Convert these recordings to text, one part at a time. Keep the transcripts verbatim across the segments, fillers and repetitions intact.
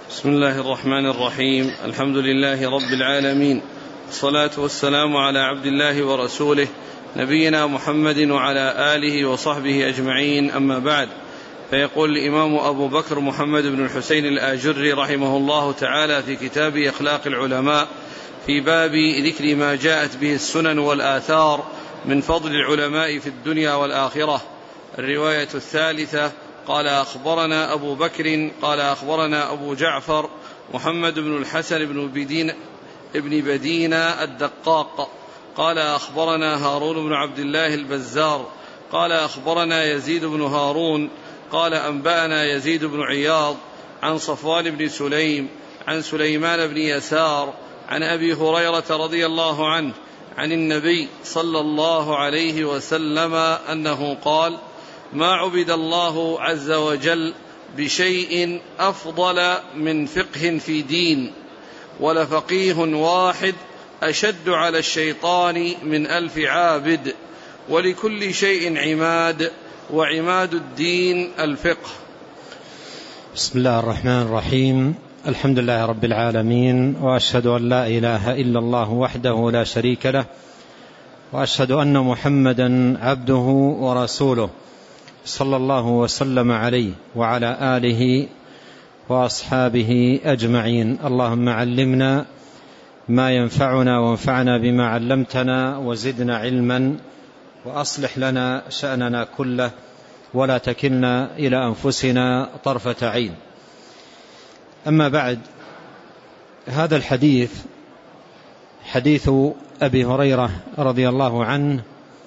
بسم الله الرحمن الرحيم. الحمد لله رب العالمين، الصلاة والسلام على عبد الله ورسوله نبينا محمد وعلى آله وصحبه أجمعين، أما بعد. فيقول الإمام أبو بكر محمد بن الحسين الآجري رحمه الله تعالى في كتاب أخلاق العلماء في باب ذكر ما جاءت به السنن والآثار من فضل العلماء في الدنيا والآخرة، الرواية الثالثة: قال أخبرنا أبو بكر قال أخبرنا أبو جعفر محمد بن الحسن بن بدين ابن بدينة الدقاق قال أخبرنا هارون بن عبد الله البزار قال أخبرنا يزيد بن هارون قال أنبأنا يزيد بن عياض عن صفوان بن سليم عن سليمان بن يسار عن أبي هريرة رضي الله عنه عن النبي صلى الله عليه وسلم أنه قال: ما عبد الله عز وجل بشيء أفضل من فقه في دين، ولفقيه واحد أشد على الشيطان من ألف عابد، ولكل شيء عماد، وعماد الدين الفقه. بسم الله الرحمن الرحيم. الحمد لله رب العالمين، وأشهد أن لا إله إلا الله وحده لا شريك له، وأشهد أن محمدا عبده ورسوله، صلى الله وسلم عليه وعلى آله وأصحابه أجمعين. اللهم علمنا ما ينفعنا وانفعنا بما علمتنا، وزدنا علما، وأصلح لنا شأننا كله، ولا تكلنا إلى أنفسنا طرفة عين. أما بعد، هذا الحديث حديث أبي هريرة رضي الله عنه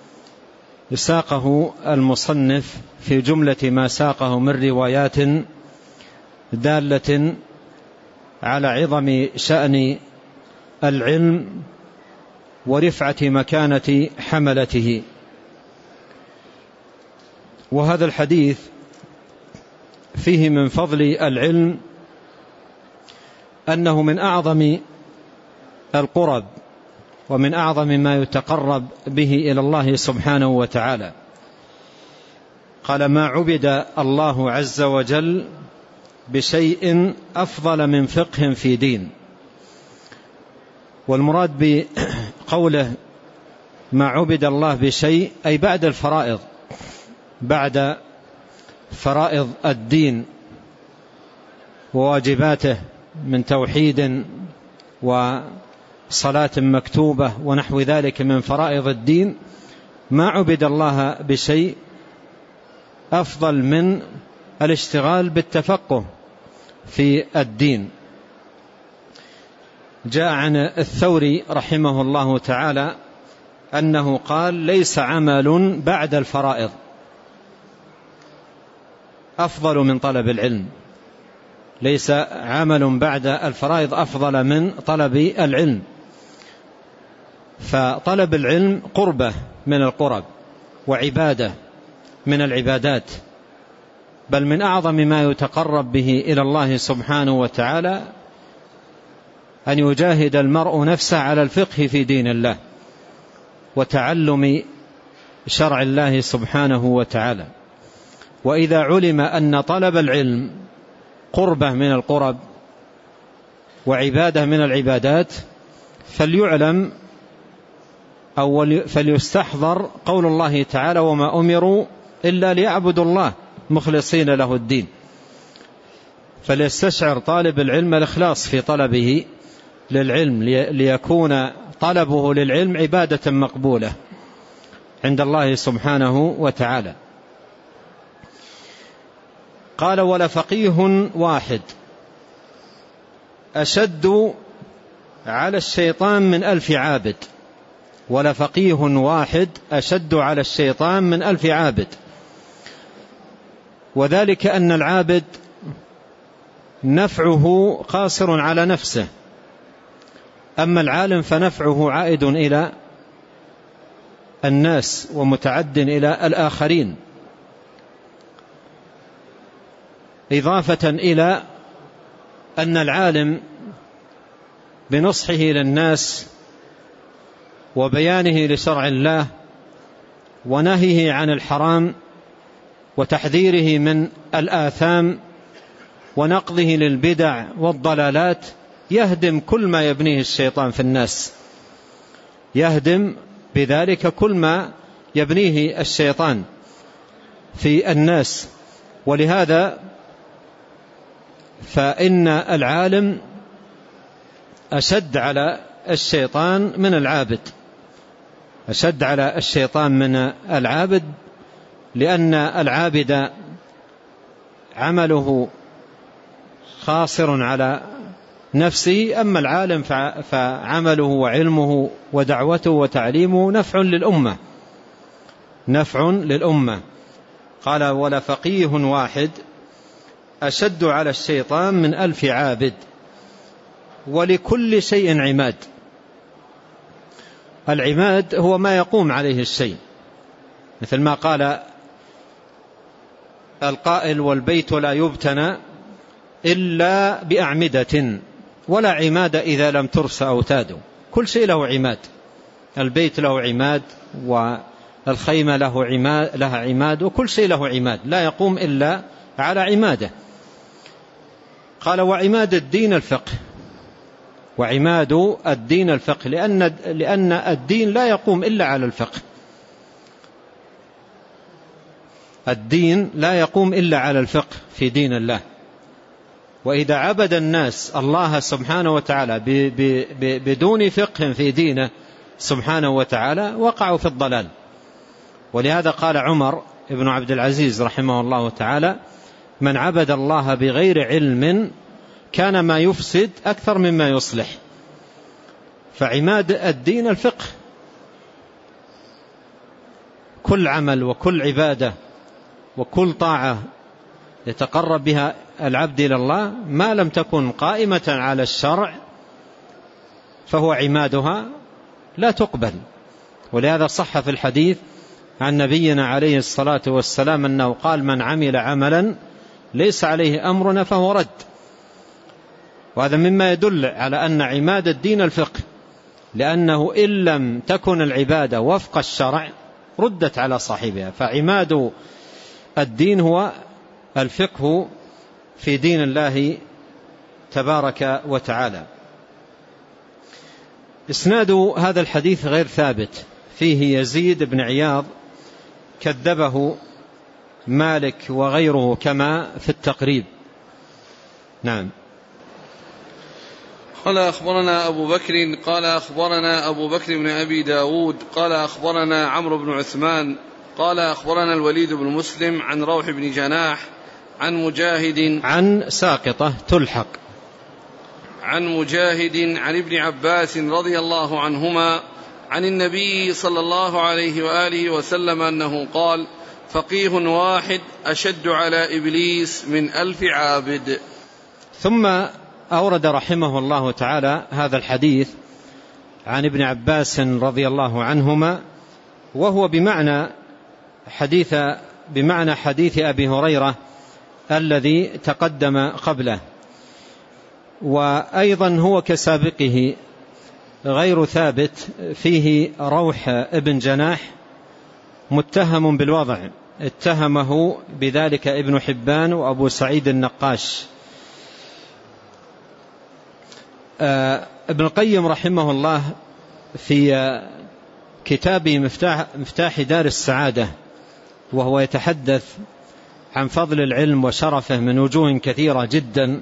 ساقه المصنف في جملة ما ساقه من روايات دالة على عظم شأن العلم ورفعة مكانة حملته. وهذا الحديث فيه من فضل العلم أنه من أعظم القرب ومن أعظم ما يتقرب به إلى الله سبحانه وتعالى. قال: ما عبد الله عز وجل بشيء أفضل من فقه في دين. والمراد بقوله ما عبد الله بشيء أي بعد الفرائض، بعد فرائض الدين وواجباته من توحيد وصلاة مكتوبة ونحو ذلك من فرائض الدين، ما عبد الله بشيء أفضل من الاشتغال بالتفقه في الدين. جاء عن الثوري رحمه الله تعالى أنه قال: ليس عمل بعد الفرائض أفضل من طلب العلم. ليس عمل بعد الفرائض أفضل من طلب العلم. فطلب العلم قربة من القرب، وعبادة من العبادات، بل من أعظم ما يتقرب به إلى الله سبحانه وتعالى أن يجاهد المرء نفسه على الفقه في دين الله وتعلم شرع الله سبحانه وتعالى. وإذا علم أن طلب العلم قربة من القرب وعبادة من العبادات، فليعلم أو فليستحضر قول الله تعالى: وما أمروا إلا ليعبدوا الله مخلصين له الدين. فليستشعر طالب العلم الإخلاص في طلبه للعلم، ليكون طلبه للعلم عبادة مقبولة عند الله سبحانه وتعالى. قال: ولفقيه واحد أشد على الشيطان من ألف عابد. ولفقيه واحد أشد على الشيطان من ألف عابد. وذلك أن العابد نفعه قاصر على نفسه، أما العالم فنفعه عائد إلى الناس ومتعد إلى الآخرين، إضافة إلى أن العالم بنصحه للناس وبيانه لشرع الله ونهيه عن الحرام وتحذيره من الآثام ونقضه للبدع والضلالات يهدم كل ما يبنيه الشيطان في الناس، يهدم بذلك كل ما يبنيه الشيطان في الناس. ولهذا فإن العالم أشد على الشيطان من العابد، أشد على الشيطان من العابد، لأن العابد عمله خاسر على نفسه، أما العالم فعمله وعلمه ودعوته وتعليمه نفع للأمة، نفع للأمة. قال: ولا فقيه واحد أشد على الشيطان من ألف عابد، ولكل شيء عماد. العماد هو ما يقوم عليه الشيء، مثل ما قال القائل: والبيت لا يبتنى إلا بأعمدة ولا عماد إذا لم ترس أوتاد. كل شيء له عماد، البيت له عماد، والخيمة له عماد لها عماد، وكل شيء له عماد، لا يقوم إلا على عماده. قال: وعماد الدين الفقه، وعماد الدين الفقه، لأن, لأن الدين لا يقوم إلا على الفقه، الدين لا يقوم إلا على الفقه في دين الله. وإذا عبد الناس الله سبحانه وتعالى بدون فقه في دينه سبحانه وتعالى وقعوا في الضلال. ولهذا قال عمر بن عبد العزيز رحمه الله تعالى: من عبد الله بغير علم كان ما يفسد أكثر مما يصلح. فعماد الدين الفقه، كل عمل وكل عبادة وكل طاعة يتقرب بها العبد إلى الله ما لم تكن قائمة على الشرع فهو عمادها لا تقبل. ولهذا صح في الحديث عن نبينا عليه الصلاة والسلام أنه قال: من عمل عملا ليس عليه أمرنا فهو رد. وهذا مما يدل على أن عماد الدين الفقه، لأنه إن لم تكن العبادة وفق الشرع ردت على صاحبها. فعماد الدين هو الفقه في دين الله تبارك وتعالى. إسناد هذا الحديث غير ثابت، فيه يزيد بن عياض كذبه مالك وغيره كما في التقريب. نعم. قال: أخبرنا أبو بكر قال أخبرنا أبو بكر بن أبي داود قال أخبرنا عمرو بن عثمان قال أخبرنا الوليد بن مسلم عن روح بن جناح عن مجاهد عن ساقطة تلحق عن مجاهد عن ابن عباس رضي الله عنهما عن النبي صلى الله عليه وآله وسلم أنه قال: فقيه واحد أشد على إبليس من ألف عابد. ثم أورد رحمه الله تعالى هذا الحديث عن ابن عباس رضي الله عنهما، وهو بمعنى حديث بمعنى حديث أبي هريرة الذي تقدم قبله، وأيضا هو كسابقه غير ثابت، فيه روح ابن جناح متهم بالوضع، اتهمه بذلك ابن حبان وأبو سعيد النقاش. ابن القيم رحمه الله في كتابه مفتاح, مفتاح دار السعادة، وهو يتحدث عن فضل العلم وشرفه من وجوه كثيرة جدا،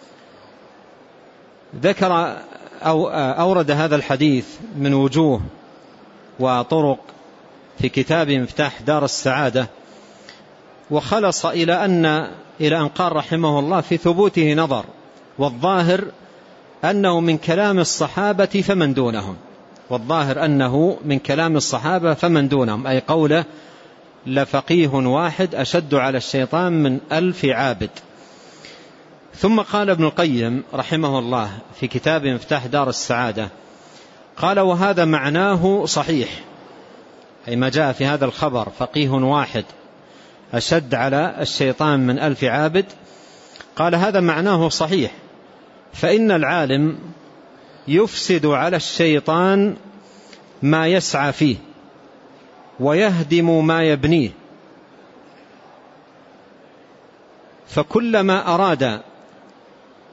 ذكر أو أورد هذا الحديث من وجوه وطرق في كتاب مفتاح دار السعادة، وخلص إلى أن إلى أن قال رحمه الله في ثبوته نظر، والظاهر أنه من كلام الصحابة فمن دونهم، والظاهر أنه من كلام الصحابة فمن دونهم، أي قوله: لفقيه واحد أشد على الشيطان من ألف عابد. ثم قال ابن القيم رحمه الله في كتاب مفتاح دار السعادة، قال: وهذا معناه صحيح، أي ما جاء في هذا الخبر فقيه واحد أشد على الشيطان من ألف عابد، قال: هذا معناه صحيح، فإن العالم يفسد على الشيطان ما يسعى فيه ويهدم ما يبنيه، فكلما أراد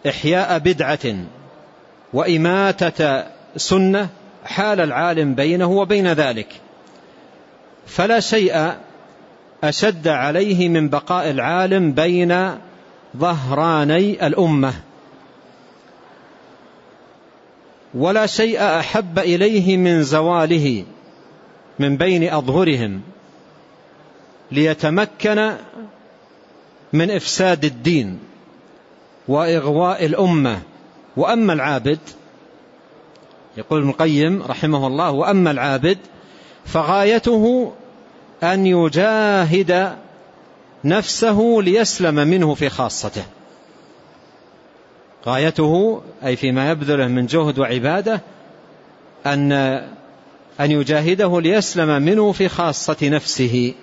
إحياء بدعة وإماتة سنة حال العالم بينه وبين ذلك، فلا شيء أشد عليه من بقاء العالم بين ظهراني الأمة، ولا شيء أحب إليه من زواله من بين أظهرهم ليتمكن من إفساد الدين وإغواء الأمة. وأما العابد، يقول ابن القيم رحمه الله، وأما العابد فغايته أن يجاهد نفسه ليسلم منه في خاصته، غايته أي فيما يبذله من جهد وعبادة أن أن يجاهده ليسلم منه في خاصة نفسه،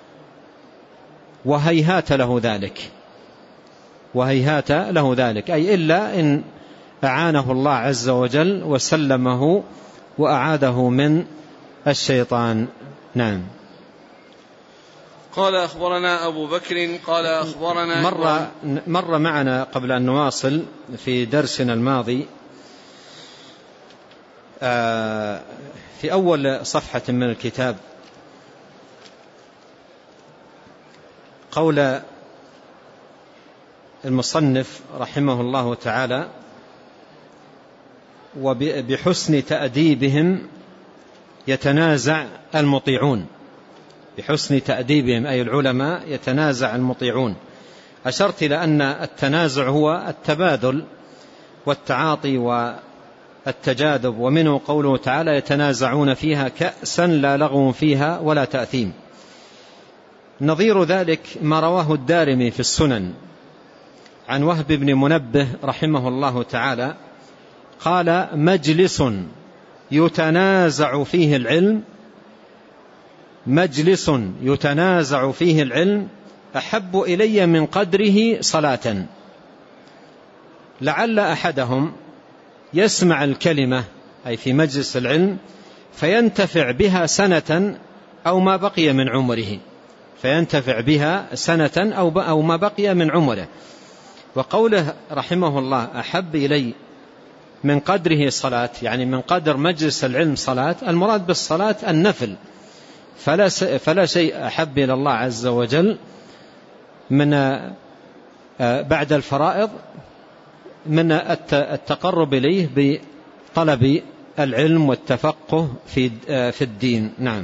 وهيهات له ذلك، وهيهات له ذلك أي إلا إن أعانه الله عز وجل وسلمه وأعاده من الشيطان. نعم. قال أخبرنا أبو بكر قال أخبرنا مر, مر معنا قبل أن نواصل في درسنا الماضي في أول صفحة من الكتاب قول المصنف رحمه الله تعالى: وبحسن تأديبهم يتنازع المطيعون. بحسن تأديبهم أي العلماء يتنازع المطيعون. أشرت إلى أن التنازع هو التبادل والتعاطي والتجاذب، ومنه قوله تعالى: يتنازعون فيها كأسا لا لغو فيها ولا تأثيم. نظير ذلك ما رواه الدارمي في السنن عن وهب بن منبه رحمه الله تعالى قال: مجلس يتنازع فيه العلم مجلس يتنازع فيه العلم أحب إلي من قدره صلاة. لعل أحدهم يسمع الكلمة أي في مجلس العلم فينتفع بها سنة أو ما بقي من عمره فينتفع بها سنة أو ما بقي من عمره. وقوله رحمه الله: أحب إلي من قدره صلاة، يعني من قدر مجلس العلم صلاة. المراد بالصلاة النفل، فلا فلا شيء أحب إلى الله عز وجل من بعد الفرائض من التقرب إليه بطلب العلم والتفقه في في الدين. نعم.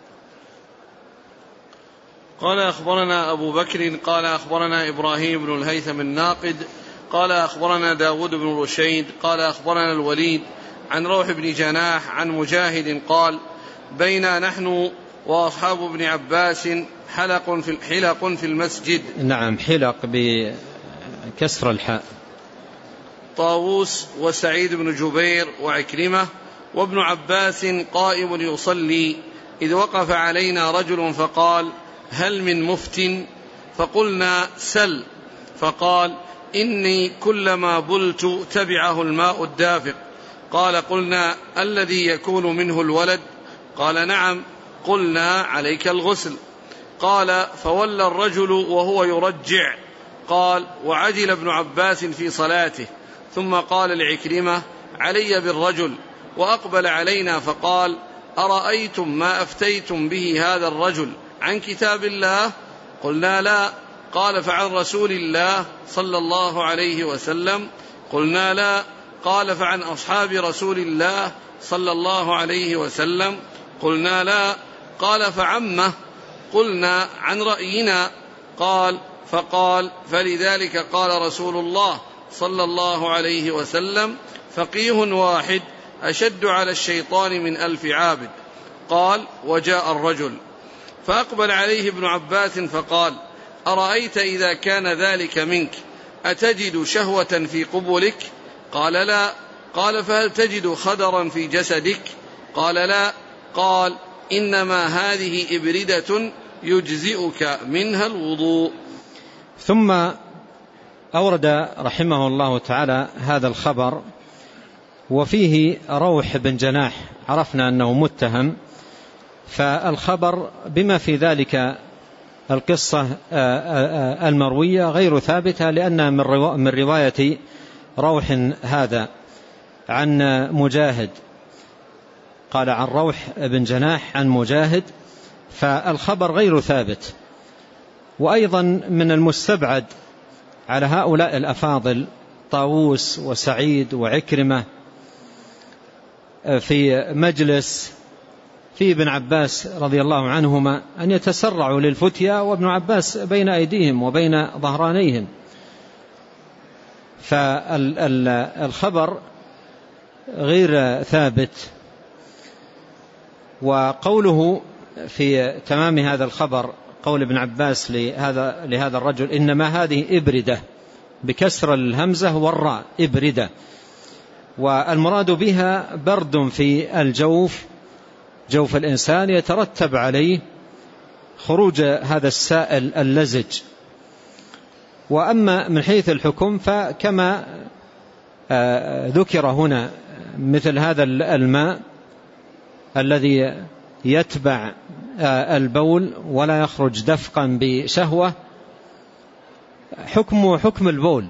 قال أخبرنا أبو بكر قال أخبرنا إبراهيم بن الهيثم الناقد قال أخبرنا داود بن رشيد قال أخبرنا الوليد عن روح بن جناح عن مجاهد قال: بينا نحن وأصحاب ابن عباس حلق في حلق في المسجد. نعم، حلق بكسر الحاء. طاووس وسعيد بن جبير وعكرمة وابن عباس قائم يصلي، إذ وقف علينا رجل فقال: هل من مفت؟ فقلنا: سل. فقال: إني كلما بلت تبعه الماء الدافق. قال: قلنا: الذي يكون منه الولد؟ قال: نعم. قلنا: عليك الغسل. قال: فولى الرجل وهو يرجع. قال: وعجل ابن عباس في صلاته، ثم قال لعكرمة: علي بالرجل. وأقبل علينا فقال: أرأيتم ما أفتيتم به هذا الرجل عن كتاب الله؟ قلنا: لا. قال: فعن رسول الله صلى الله عليه وسلم؟ قلنا: لا. قال: فعن أصحاب رسول الله صلى الله عليه وسلم؟ قلنا: لا. قال: فعمه؟ قلنا: عن رأينا. قال: فقال: فلذلك قال رسول الله صلى الله عليه وسلم: فقيه واحد أشد على الشيطان من ألف عابد. قال: وجاء الرجل فأقبل عليه ابن عباس فقال: أرأيت إذا كان ذلك منك أتجد شهوة في قبلك؟ قال: لا. قال: فهل تجد خدرا في جسدك؟ قال: لا. قال: إنما هذه إبردة يجزئك منها الوضوء. ثم أورد رحمه الله تعالى هذا الخبر، وفيه روح بن جناح، عرفنا أنه متهم، فالخبر بما في ذلك القصة المروية غير ثابتة، لأنها من رواية روح هذا عن مجاهد، قال عن روح بن جناح عن مجاهد، فالخبر غير ثابت. وأيضا من المستبعد على هؤلاء الأفاضل طاووس وسعيد وعكرمة في مجلس في ابن عباس رضي الله عنهما أن يتسرعوا للفتيا وابن عباس بين أيديهم وبين ظهرانيهم، فالخبر غير ثابت. وقوله في تمام هذا الخبر قول ابن عباس لهذا, لهذا الرجل إنما هذه إبردة بكسر الهمزة والراء إبردة، والمراد بها برد في الجوف، جوف الإنسان يترتب عليه خروج هذا السائل اللزج. وأما من حيث الحكم فكما ذكر هنا مثل هذا الماء الذي يتبع البول ولا يخرج دفقا بشهوة حكمه حكم البول،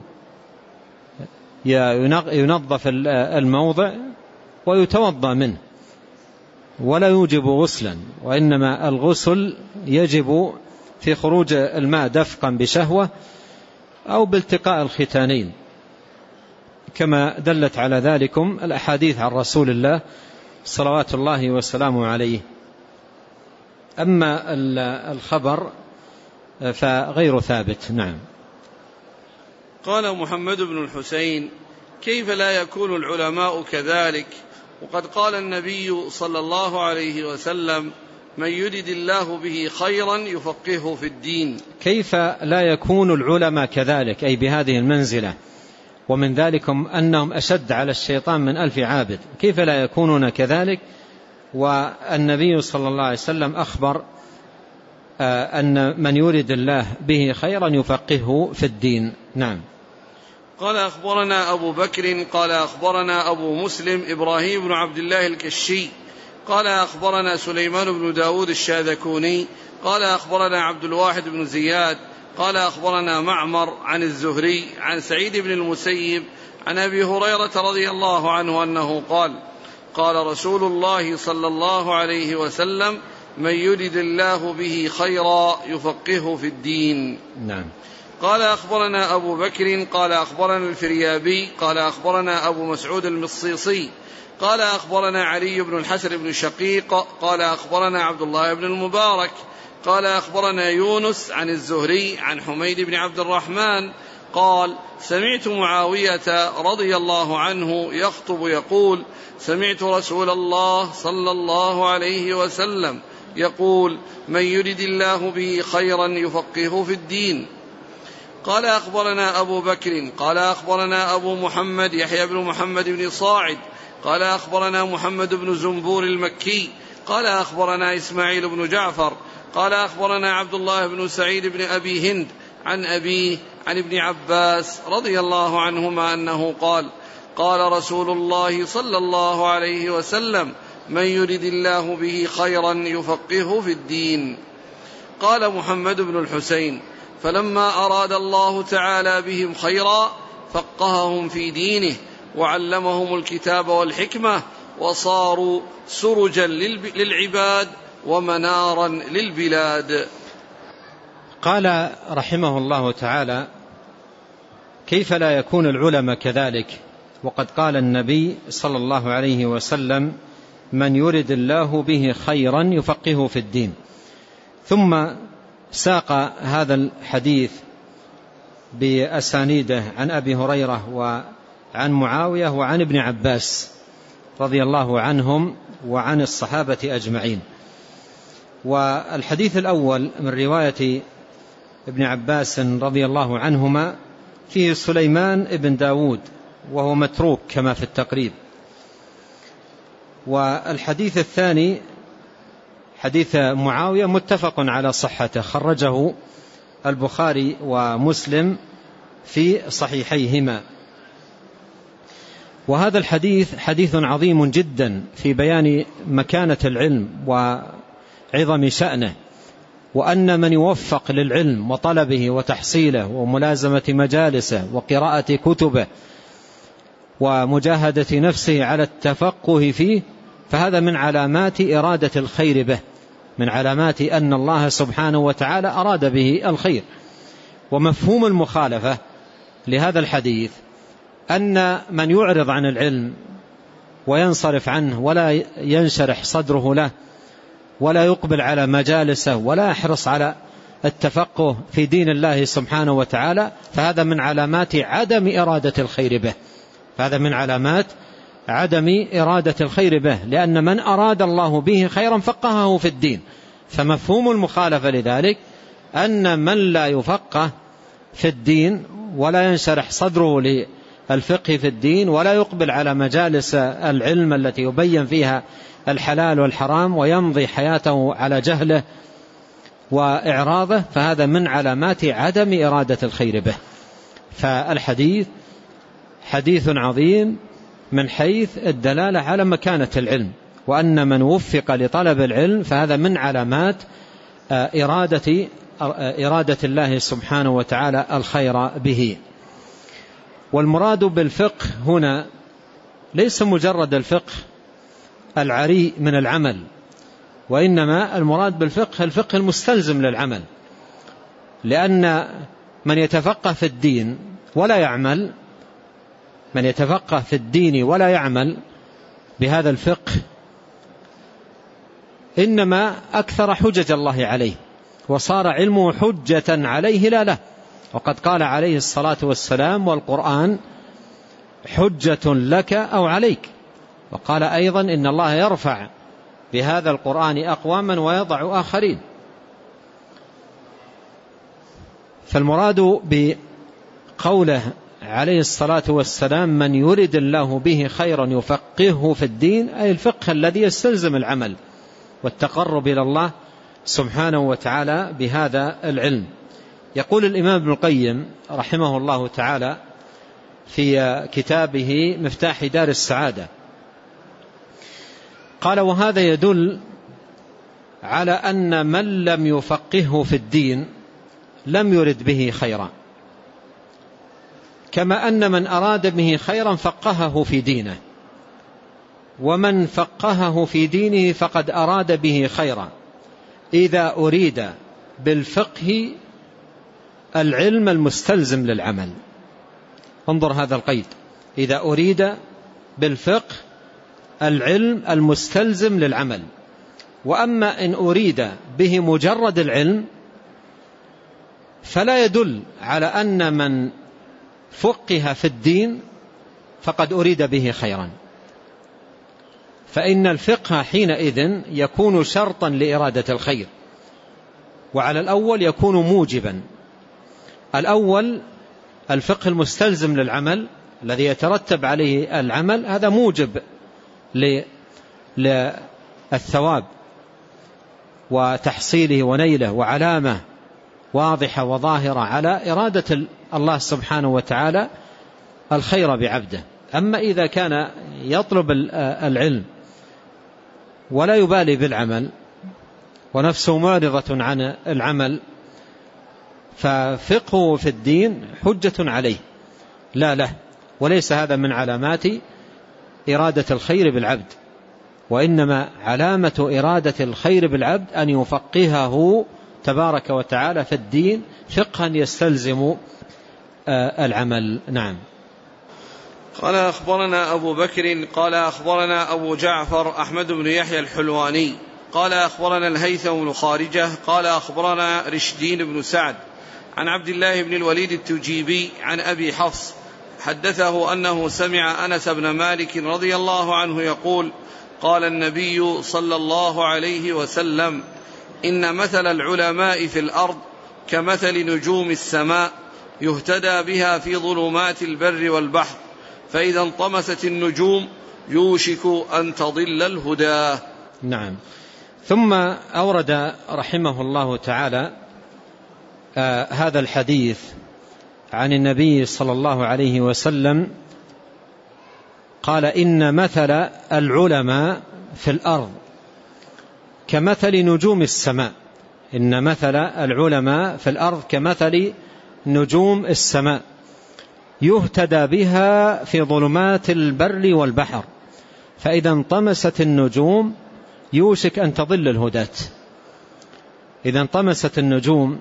ينظف الموضع ويتوضأ منه ولا يوجب غسلا، وإنما الغسل يجب في خروج الماء دفقا بشهوة أو بالتقاء الختانين، كما دلت على ذلكم الأحاديث عن رسول الله صلوات الله وسلامه عليه. أما الخبر فغير ثابت. نعم. قال محمد بن الحسين: كيف لا يكون العلماء كذلك وقد قال النبي صلى الله عليه وسلم: من يرد الله به خيرا يفقهه في الدين. كيف لا يكون العلماء كذلك أي بهذه المنزلة، ومن ذلكم أنهم أشد على الشيطان من ألف عابد، كيف لا يكونون كذلك والنبي صلى الله عليه وسلم أخبر أن من يرد الله به خيرا يفقهه في الدين. نعم. قال أخبرنا أبو بكر قال أخبرنا أبو مسلم إبراهيم بن عبد الله الكشي قال أخبرنا سليمان بن داود الشاذكوني قال أخبرنا عبد الواحد بن زياد قال أخبرنا معمر عن الزهري عن سعيد بن المسيب عن أبي هريرة رضي الله عنه أنه قال: قال رسول الله صلى الله عليه وسلم: من يرد الله به خيرا يفقهه في الدين. نعم. قال أخبرنا أبو بكر قال أخبرنا الفريابي قال أخبرنا أبو مسعود المصيصي قال أخبرنا علي بن الحسن بن شقيق قال أخبرنا عبد الله بن المبارك قال أخبرنا يونس عن الزهري عن حميد بن عبد الرحمن قال: سمعت معاوية رضي الله عنه يخطب يقول: سمعت رسول الله صلى الله عليه وسلم يقول: من يرد الله به خيرا يفقهه في الدين. قال أخبرنا أبو بكر قال أخبرنا أبو محمد يحيى بن محمد بن صاعد قال أخبرنا محمد بن زنبور المكي قال أخبرنا إسماعيل بن جعفر قال أخبرنا عبد الله بن سعيد بن أبي هند عن أبيه عن ابن عباس رضي الله عنهما أنه قال: قال رسول الله صلى الله عليه وسلم: من يرد الله به خيرا يفقهه في الدين. قال محمد بن الحسين: فلما أراد الله تعالى بهم خيرا فقههم في دينه وعلمهم الكتاب والحكمة وصاروا سرجا للعباد ومنارا للبلاد. قال رحمه الله تعالى: كيف لا يكون العلماء كذلك وقد قال النبي صلى الله عليه وسلم: من يرد الله به خيرا يفقهه في الدين. ثم ساق هذا الحديث بأسانيده عن أبي هريرة وعن معاوية وعن ابن عباس رضي الله عنهم وعن الصحابة أجمعين. والحديث الأول من رواية ابن عباس رضي الله عنهما فيه سليمان ابن داود وهو متروك كما في التقريب. والحديث الثاني حديث معاوية متفق على صحته، خرجه البخاري ومسلم في صحيحيهما. وهذا الحديث حديث عظيم جدا في بيان مكانة العلم وعظم شأنه، وأن من يوفق للعلم وطلبه وتحصيله وملازمة مجالسه وقراءة كتبه ومجاهدة نفسه على التفقه فيه، فهذا من علامات إرادة الخير به، من علامات أن الله سبحانه وتعالى أراد به الخير. ومفهوم المخالفة لهذا الحديث أن من يعرض عن العلم وينصرف عنه ولا ينشرح صدره له ولا يقبل على مجالسه ولا يحرص على التفقه في دين الله سبحانه وتعالى، فهذا من علامات عدم إرادة الخير به، فهذا من علامات عدم إرادة الخير به، لأن من أراد الله به خيرا فقهه في الدين. فمفهوم المخالفة لذلك أن من لا يفقه في الدين ولا ينشرح صدره للفقه في الدين ولا يقبل على مجالس العلم التي يبين فيها الحلال والحرام ويمضي حياته على جهله وإعراضه، فهذا من علامات عدم إرادة الخير به. فالحديث حديث عظيم من حيث الدلالة على مكانة العلم، وأن من وفق لطلب العلم فهذا من علامات إرادة إرادة الله سبحانه وتعالى الخير به. والمراد بالفقه هنا ليس مجرد الفقه العري من العمل، وإنما المراد بالفقه الفقه المستلزم للعمل، لأن من يتفقه في الدين ولا يعمل من يتفقه في الدين ولا يعمل بهذا الفقه إنما أكثر حجج الله عليه، وصار علمه حجة عليه لا له. وقد قال عليه الصلاة والسلام: والقرآن حجة لك أو عليك. وقال أيضا: إن الله يرفع بهذا القرآن أقواما ويضع آخرين. فالمراد بقوله عليه الصلاة والسلام: من يرد الله به خيرا يفقهه في الدين، أي الفقه الذي يستلزم العمل والتقرب إلى الله سبحانه وتعالى بهذا العلم. يقول الإمام ابن القيم رحمه الله تعالى في كتابه مفتاح دار السعادة، قال: وهذا يدل على أن من لم يفقهه في الدين لم يرد به خيرا، كما أن من أراد به خيرا فقهه في دينه، ومن فقهه في دينه فقد أراد به خيرا، إذا أريد بالفقه العلم المستلزم للعمل. انظر هذا القيد: إذا أريد بالفقه العلم المستلزم للعمل. وأما إن أريد به مجرد العلم فلا يدل على أن من فقه في الدين فقد أريد به خيرا، فإن الفقه حينئذ يكون شرطا لإرادة الخير، وعلى الأول يكون موجبا. الأول الفقه المستلزم للعمل الذي يترتب عليه العمل، هذا موجب للثواب وتحصيله ونيله، وعلامة واضحة وظاهرة على إرادة الله سبحانه وتعالى الخير بعبده. أما إذا كان يطلب العلم ولا يبالي بالعمل ونفسه معرضة عن العمل، ففقهه في الدين حجة عليه لا له، وليس هذا من علامات إرادة الخير بالعبد، وإنما علامة إرادة الخير بالعبد أن يفقهه تبارك وتعالى في الدين فقها يستلزم العمل. نعم. قال: أخبرنا أبو بكر قال أخبرنا أبو جعفر أحمد بن يحيى الحلواني قال أخبرنا الهيثم بن خارجة قال أخبرنا رشدين بن سعد عن عبد الله بن الوليد التجيبي عن أبي حفص حدثه أنه سمع أنس بن مالك رضي الله عنه يقول: قال النبي صلى الله عليه وسلم: إن مثل العلماء في الأرض كمثل نجوم السماء يهتدى بها في ظلمات البر والبحر، فإذا انطمست النجوم يوشك أن تضل الهدى. نعم. ثم أورد رحمه الله تعالى آه هذا الحديث عن النبي صلى الله عليه وسلم، قال: إن مثل العلماء في الأرض كمثل نجوم السماء. إن مثل العلماء في الأرض كمثل نجوم السماء يهتدى بها في ظلمات البر والبحر، فإذا انطمست النجوم يوشك أن تضل الهداة. إذا انطمست النجوم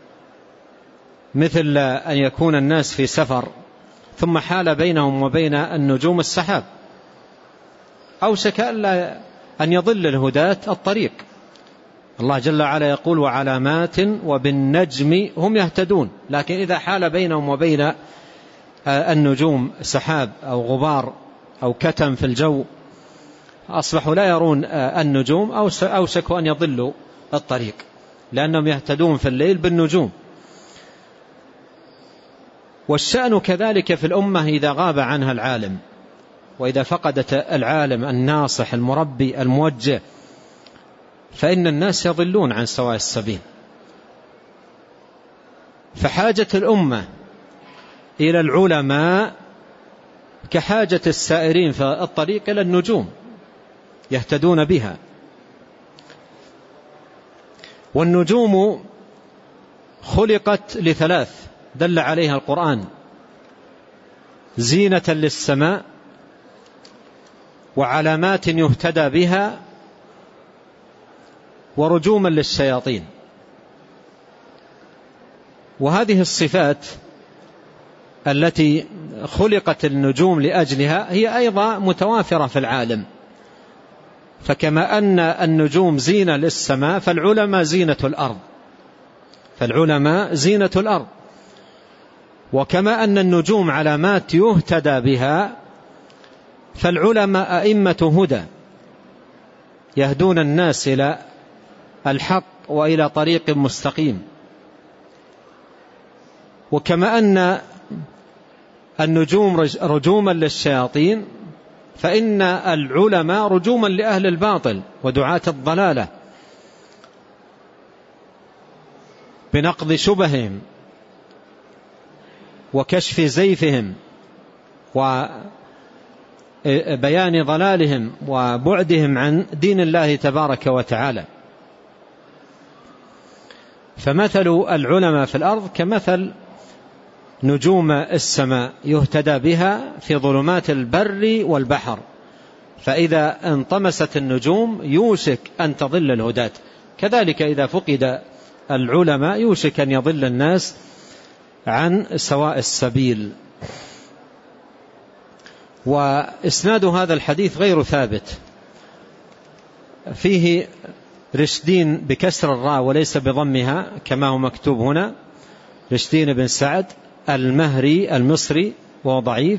مثل أن يكون الناس في سفر ثم حال بينهم وبين النجوم السحاب، أوشك أن يضل الهداة الطريق. الله جل وعلا يقول وعلامات وبالنجم هم يهتدون، لكن إذا حال بينهم وبين النجوم سحاب أو غبار أو كتم في الجو أصبحوا لا يرون النجوم، أوشكوا أن يضلوا الطريق لأنهم يهتدون في الليل بالنجوم. والشأن كذلك في الأمة إذا غاب عنها العالم، وإذا فقدت العالم الناصح المربي الموجه، فإن الناس يضلون عن سواء السبيل. فحاجة الأمة إلى العلماء كحاجة السائرين في الطريق إلى النجوم يهتدون بها. والنجوم خلقت لثلاث دل عليها القرآن: زينة للسماء، وعلامات يهتدى بها، ورجوما للشياطين. وهذه الصفات التي خلقت النجوم لأجلها هي أيضا متوافرة في العالم. فكما أن النجوم زينة للسماء فالعلماء زينة الأرض، فالعلماء زينة الأرض. وكما أن النجوم علامات يهتدى بها فالعلماء أئمة هدى يهدون الناس إلى الحق وإلى طريق مستقيم. وكما أن النجوم رجوما للشياطين فإن العلماء رجوما لأهل الباطل ودعاة الضلالة بنقض شبههم وكشف زيفهم وبيان ضلالهم وبعدهم عن دين الله تبارك وتعالى. فمثل العلماء في الأرض كمثل نجوم السماء يهتدى بها في ظلمات البر والبحر، فإذا انطمست النجوم يوشك أن تضل الهداة. كذلك إذا فقد العلماء يوشك أن يضل الناس عن سواء السبيل. وإسناد هذا الحديث غير ثابت، فيه رشدين بكسر الراء وليس بضمها كما هو مكتوب هنا، رشدين بن سعد المهري المصري وهو ضعيف،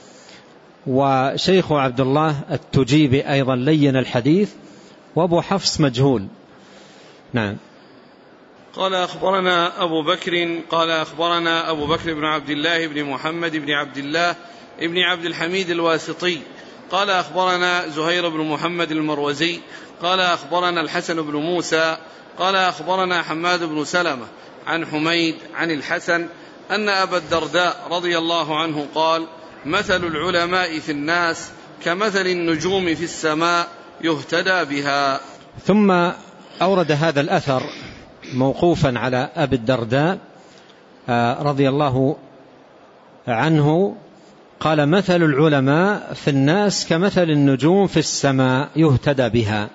وشيخ عبد الله التجيبي أيضا لين الحديث، وأبو حفص مجهول. نعم. قال أخبرنا أبو بكر قال أخبرنا أبو بكر بن عبد الله بن محمد بن عبد الله ابن عبد الحميد الواسطي قال أخبرنا زهير بن محمد المروزي قال أخبرنا الحسن بن موسى قال أخبرنا حماد بن سلمة عن حميد عن الحسن أن أبا الدرداء رضي الله عنه قال: مثل العلماء في الناس كمثل النجوم في السماء يهتدى بها. ثم أورد هذا الأثر موقوفا على أبي الدرداء رضي الله عنه قال: مثل العلماء في الناس كمثل النجوم في السماء يهتدى بها.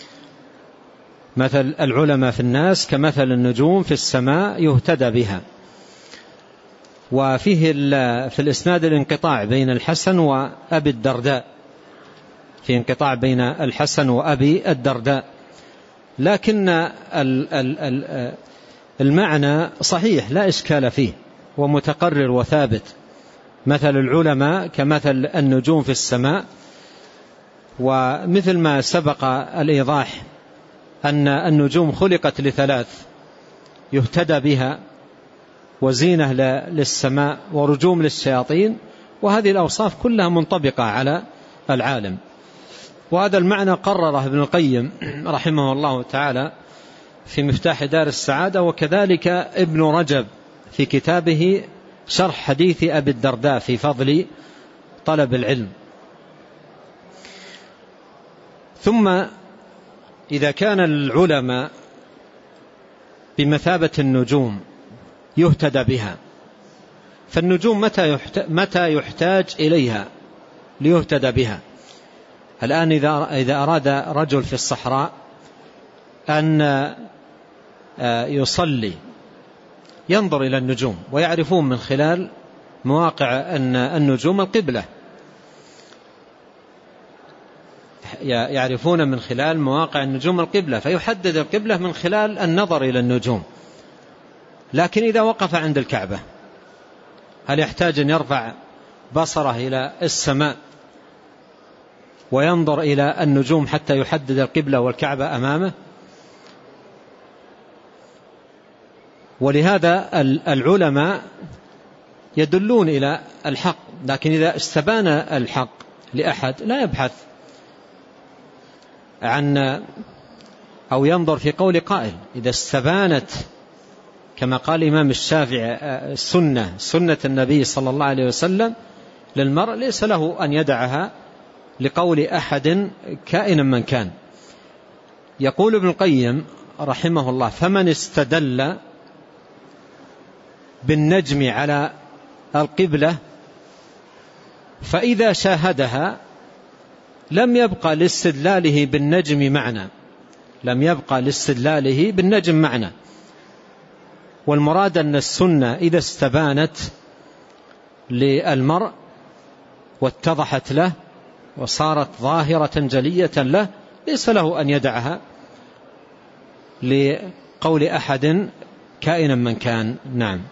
مثل العلماء في الناس كمثل النجوم في السماء يهتدى بها. وفيه في الإسناد الانقطاع بين الحسن وأبي الدرداء، في انقطاع بين الحسن وأبي الدرداء، لكن المعنى صحيح لا إشكال فيه ومتقرر وثابت. مثل العلماء كمثل النجوم في السماء، ومثل ما سبق الإيضاح أن النجوم خلقت لثلاث: يهتدى بها، وزينة للسماء، ورجوم للشياطين، وهذه الأوصاف كلها منطبقة على العالم. وهذا المعنى قرره ابن القيم رحمه الله تعالى في مفتاح دار السعادة، وكذلك ابن رجب في كتابه شرح حديث أبي الدرداء في فضل طلب العلم. ثم إذا كان العلماء بمثابة النجوم يهتدى بها، فالنجوم متى يحتاج إليها ليهتدى بها؟ الآن إذا أراد رجل في الصحراء أن يصلي ينظر إلى النجوم، ويعرفون من خلال مواقع أن النجوم القبلة، يعرفون من خلال مواقع النجوم القبلة، فيحدد القبلة من خلال النظر إلى النجوم. لكن إذا وقف عند الكعبة هل يحتاج أن يرفع بصره إلى السماء وينظر إلى النجوم حتى يحدد القبلة والكعبة أمامه؟ ولهذا العلماء يدلون إلى الحق، لكن إذا استبان الحق لأحد لا يبحث عن أو ينظر في قول قائل. إذا استبانت كما قال الإمام الشافعي السنة سنة النبي صلى الله عليه وسلم للمرء ليس له أن يدعها لقول أحد كائنا من كان. يقول ابن القيم رحمه الله: فمن استدل بالنجم على القبلة فإذا شاهدها لم يبقى لاستدلاله بالنجم معنى لم يبقى لاستدلاله بالنجم معنى والمراد أن السنة إذا استبانت للمرء واتضحت له وصارت ظاهرة جلية له ليس له أن يدعها لقول أحد كائنا من كان. نعم.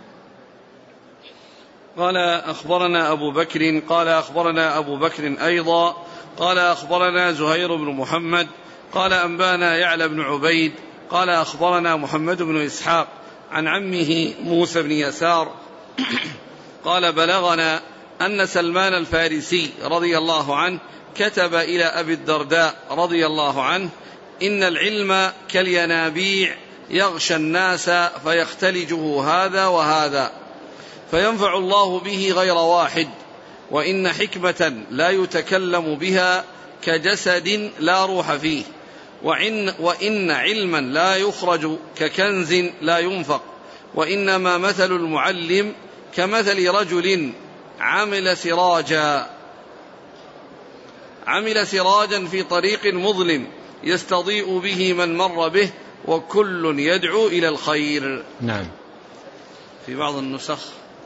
قال أخبرنا أبو بكر قال أخبرنا أبو بكر أيضا قال أخبرنا زهير بن محمد قال أنبانا يعلى بن عبيد قال أخبرنا محمد بن إسحاق عن عمه موسى بن يسار قال بلغنا أن سلمان الفارسي رضي الله عنه كتب إلى أبي الدرداء رضي الله عنه: إن العلم كالينابيع يغشى الناس فيختلجه هذا وهذا فينفع الله به غير واحد، وإن حكمة لا يتكلم بها كجسد لا روح فيه، وإن, وإن علما لا يخرج ككنز لا ينفق، وإنما مثل المعلم كمثل رجل عمل سراجا عمل سراجا في طريق مظلم يستضيء به من مر به وكل يدعو إلى الخير. نعم. في بعض النسخ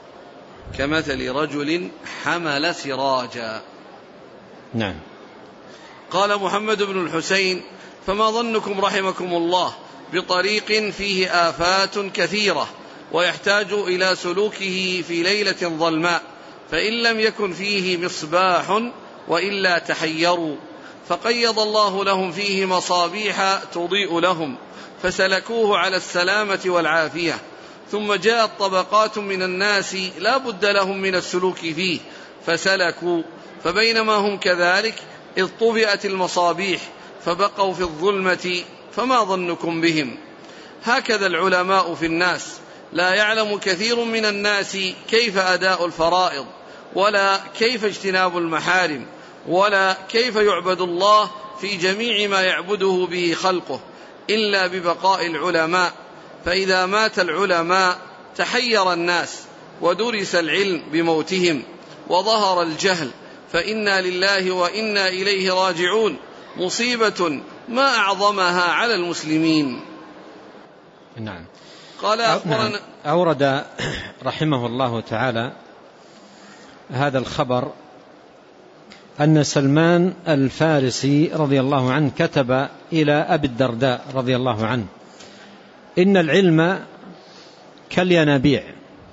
كمثل رجل حمل سراجا. نعم. قال محمد بن الحسين: فما ظنكم رحمكم الله بطريق فيه آفات كثيرة ويحتاج إلى سلوكه في ليلة ظلماء، فإن لم يكن فيه مصباح وإلا تحيروا، فقيض الله لهم فيه مصابيح تضيء لهم فسلكوه على السلامة والعافية، ثم جاءت طبقات من الناس لا بد لهم من السلوك فيه فسلكوا، فبينما هم كذلك إذ طفئت المصابيح فبقوا في الظلمة، فما ظنكم بهم؟ هكذا العلماء في الناس، لا يعلم كثير من الناس كيف أداء الفرائض، ولا كيف اجتناب المحارم، ولا كيف يعبد الله في جميع ما يعبده به خلقه، إلا ببقاء العلماء. فإذا مات العلماء تحير الناس ودرس العلم بموتهم وظهر الجهل، فإنا لله وإنا إليه راجعون، مصيبة ما أعظمها على المسلمين. نعم. قال أخبرنا أورد رحمه الله تعالى هذا الخبر أن سلمان الفارسي رضي الله عنه كتب إلى أبي الدرداء رضي الله عنه: إن العلم كالينابيع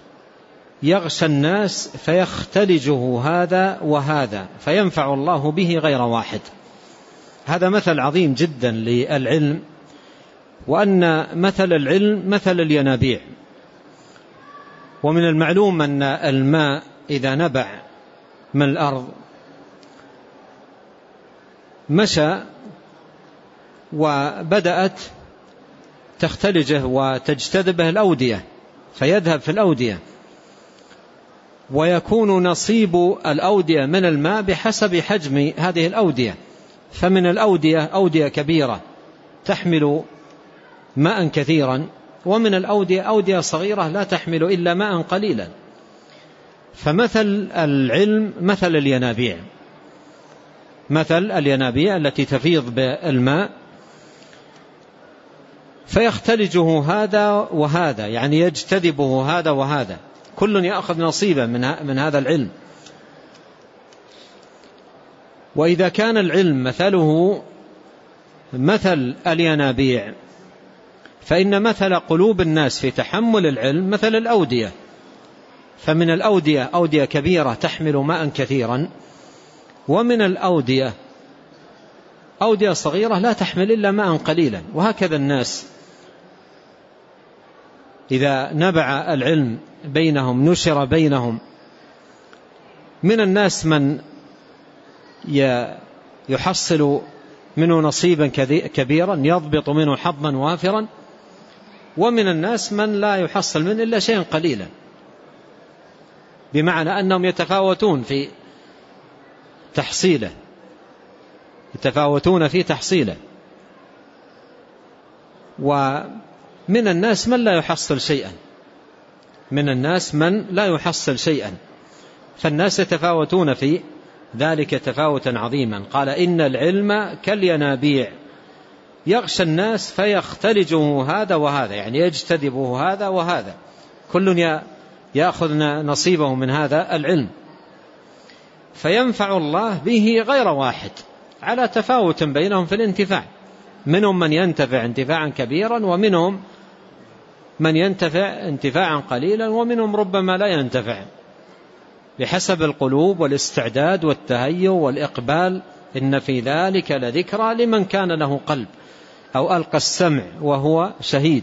يغشى الناس فيختلجه هذا وهذا فينفع الله به غير واحد. هذا مثل عظيم جدا للعلم، وأن مثل العلم مثل الينابيع. ومن المعلوم أن الماء إذا نبع من الأرض مشى وبدأت تختلجه وتجتذبه الأودية فيذهب في الأودية، ويكون نصيب الأودية من الماء بحسب حجم هذه الأودية، فمن الأودية أودية كبيرة تحمل ماء كثيرا، ومن الأودية أودية صغيرة لا تحمل إلا ماء قليلا. فمثل العلم مثل الينابيع، مثل الينابيع التي تفيض بالماء فيختلجه هذا وهذا، يعني يجتذبه هذا وهذا، كل يأخذ نصيبا من هذا العلم. وإذا كان العلم مثله مثل الينابيع فإن مثل قلوب الناس في تحمل العلم مثل الأودية، فمن الأودية أودية كبيرة تحمل ماء كثيرا، ومن الأودية أودية صغيرة لا تحمل إلا ماء قليلا. وهكذا الناس إذا نبع العلم بينهم نشر بينهم، من الناس من يحصل منه نصيبا كبيرا يضبط منه حظا وافرا، ومن الناس من لا يحصل منه إلا شيئا قليلا، بمعنى أنهم يتفاوتون في تحصيله يتفاوتون في تحصيله ومن الناس من لا يحصل شيئا من الناس من لا يحصل شيئا فالناس يتفاوتون في ذلك تفاوتا عظيما. قال إن العلم كالينابيع يغشى الناس فيختلجه هذا وهذا، يعني يجتذبه هذا وهذا، كل يأخذ نصيبه من هذا العلم، فينفع الله به غير واحد على تفاوت بينهم في الانتفاع، منهم من ينتفع انتفاعا كبيرا، ومنهم من ينتفع انتفاعا قليلا، ومنهم ربما لا ينتفع، بحسب القلوب والاستعداد والتهيؤ والإقبال. إن في ذلك لذكرى لمن كان له قلب أو ألقى السمع وهو شهيد.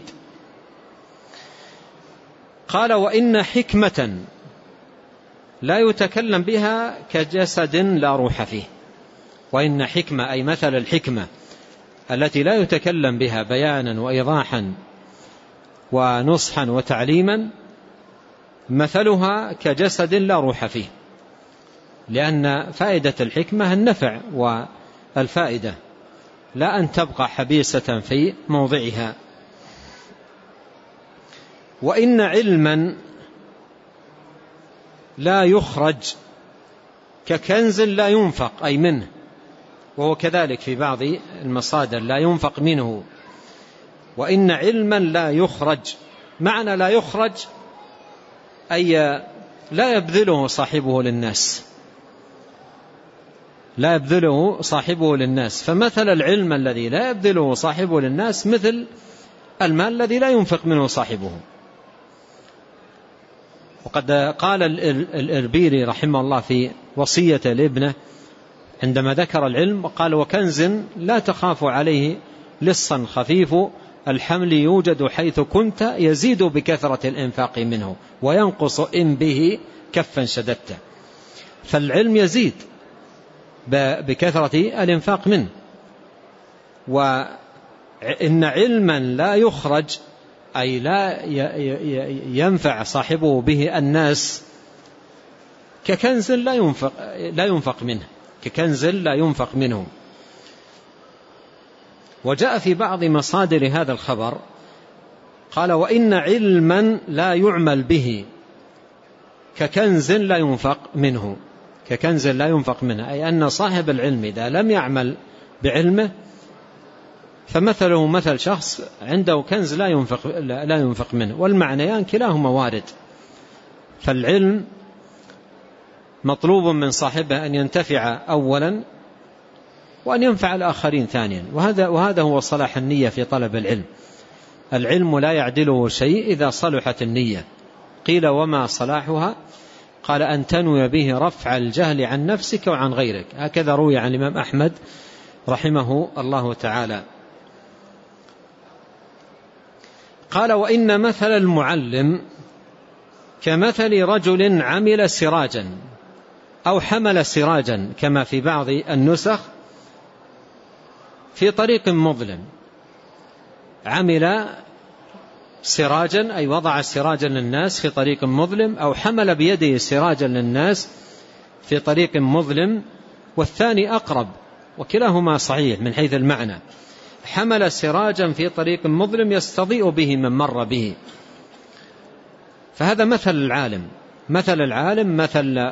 قال وإن حكمة لا يتكلم بها كجسد لا روح فيه. وإن حكمة أي مثل الحكمة التي لا يتكلم بها بيانا وإيضاحا ونصحا وتعليما، مثلها كجسد لا روح فيه، لأن فائدة الحكمة النفع والفائدة، لا أن تبقى حبيسة في موضعها. وإن علما لا يخرج ككنز لا ينفق أي منه، وهو كذلك في بعض المصادر لا ينفق منه. وإن علما لا يخرج، معنى لا يخرج أي لا يبذله صاحبه للناس، لا يبذله صاحبه للناس. فمثل العلم الذي لا يبذله صاحبه للناس مثل المال الذي لا ينفق منه صاحبه. وقد قال الإربيري رحمه الله في وصية لابنه عندما ذكر العلم، قال وكنز لا تخاف عليه لصا خفيف الحمل يوجد حيث كنت يزيد بكثرة الإنفاق منه وينقص إن به كفا شددت. فالعلم يزيد بكثرة الإنفاق منه. وإن علما لا يخرج أي لا ينفع صاحبه به الناس ككنز لا ينفق, لا ينفق منه ككنز لا ينفق منه. وجاء في بعض مصادر هذا الخبر قال وإن علما لا يعمل به ككنز لا ينفق منه ككنز لا ينفق منه أي أن صاحب العلم إذا لم يعمل بعلمه فمثله مثل شخص عنده كنز لا ينفق, لا ينفق منه، والمعنيان كلاهما وارد. فالعلم مطلوب من صاحبه أن ينتفع أولا وأن ينفع الآخرين ثانيا، وهذا, وهذا هو صلاح النية في طلب العلم. العلم لا يعدله شيء إذا صلحت النية. قيل وما صلاحها؟ قال أن تنوي به رفع الجهل عن نفسك وعن غيرك. هكذا روي عن الإمام أحمد رحمه الله تعالى. قال وإن مثل المعلم كمثل رجل عمل سراجا أو حمل سراجا كما في بعض النسخ في طريق مظلم. عمل سراجا أي وضع سراجا للناس في طريق مظلم، أو حمل بيده سراجا للناس في طريق مظلم، والثاني أقرب، وكلاهما صحيح من حيث المعنى. حمل سراجا في طريق مظلم يستضيء به من مر به، فهذا مثل العالم مثل العالم مثل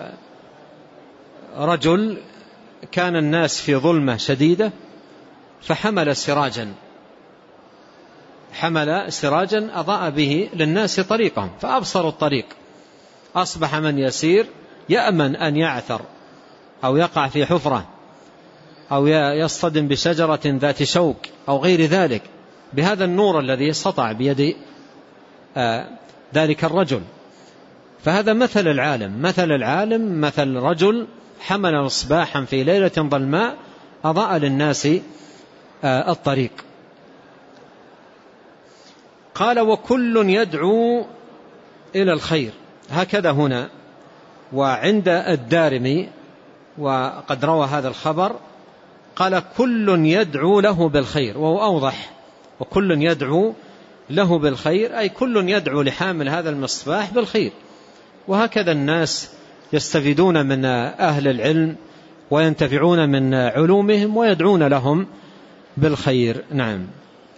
رجل كان الناس في ظلمة شديدة فحمل سراجا حمل سراجا أضاء به للناس طريقهم فأبصروا الطريق، أصبح من يسير يأمن أن يعثر أو يقع في حفرة أو يصطدم بشجرة ذات شوك أو غير ذلك بهذا النور الذي سطع بيد ذلك الرجل. فهذا مثل العالم مثل العالم مثل رجل حمل مصباحا في ليلة ظلماء أضاء للناس الطريق. قال وكل يدعو إلى الخير، هكذا هنا. وعند الدارمي وقد روى هذا الخبر قال كل يدعو له بالخير، وهو أوضح، وكل يدعو له بالخير أي كل يدعو لحامل هذا المصباح بالخير. وهكذا الناس يستفيدون من أهل العلم وينتفعون من علومهم ويدعون لهم بالخير. نعم.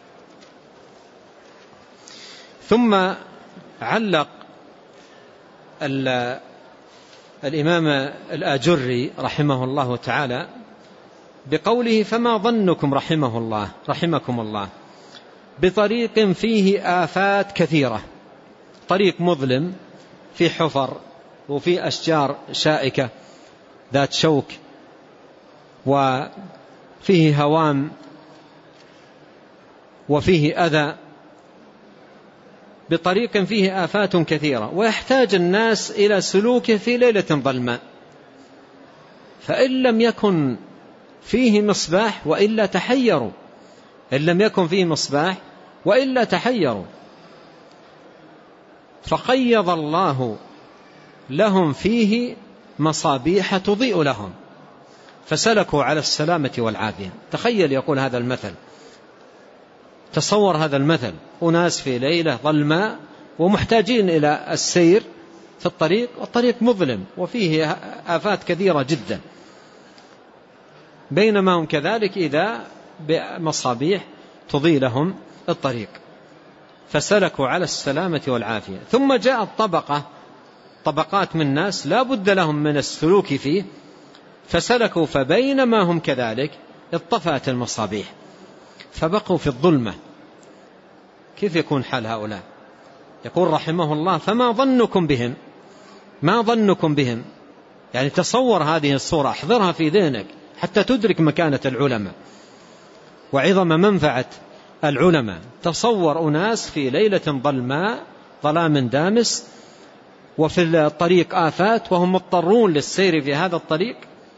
ثم علق الإمام الآجري رحمه الله تعالى بقوله فما ظنكم رحمه الله رحمكم الله بطريق فيه آفات كثيرة، طريق مظلم في حفر وفي أشجار شائكة ذات شوك وفيه هوام وفيه أذى، بطريق فيه آفات كثيرة ويحتاج الناس إلى سلوكه في ليلة ظلماء، فإن لم يكن فيه مصباح وإلا تحيروا إن لم يكن فيه مصباح وإلا تحيروا فقيض الله لهم فيه مصابيح تضيء لهم فسلكوا على السلامة والعافية. تخيل يقول هذا المثل، تصور هذا المثل، أناس في ليلة ظلماء ومحتاجين إلى السير في الطريق، والطريق مظلم وفيه آفات كثيرة جدا، بينما هم كذلك إذا بمصابيح تضيء لهم الطريق فسلكوا على السلامة والعافية. ثم جاءت طبقة طبقات من الناس لا بد لهم من السلوك فيه فسلكوا، فبينما هم كذلك اطفأت المصابيح فبقوا في الظلمة. كيف يكون حال هؤلاء؟ يقول رحمه الله فما ظنكم بهم ما ظنكم بهم يعني تصور هذه الصورة، احضرها في ذهنك حتى تدرك مكانة العلماء وعظم منفعة العلماء. تصور أناس في ليلة ظلماء ظلام دامس وفي الطريق آفات وهم مضطرون للسير في هذا الطريق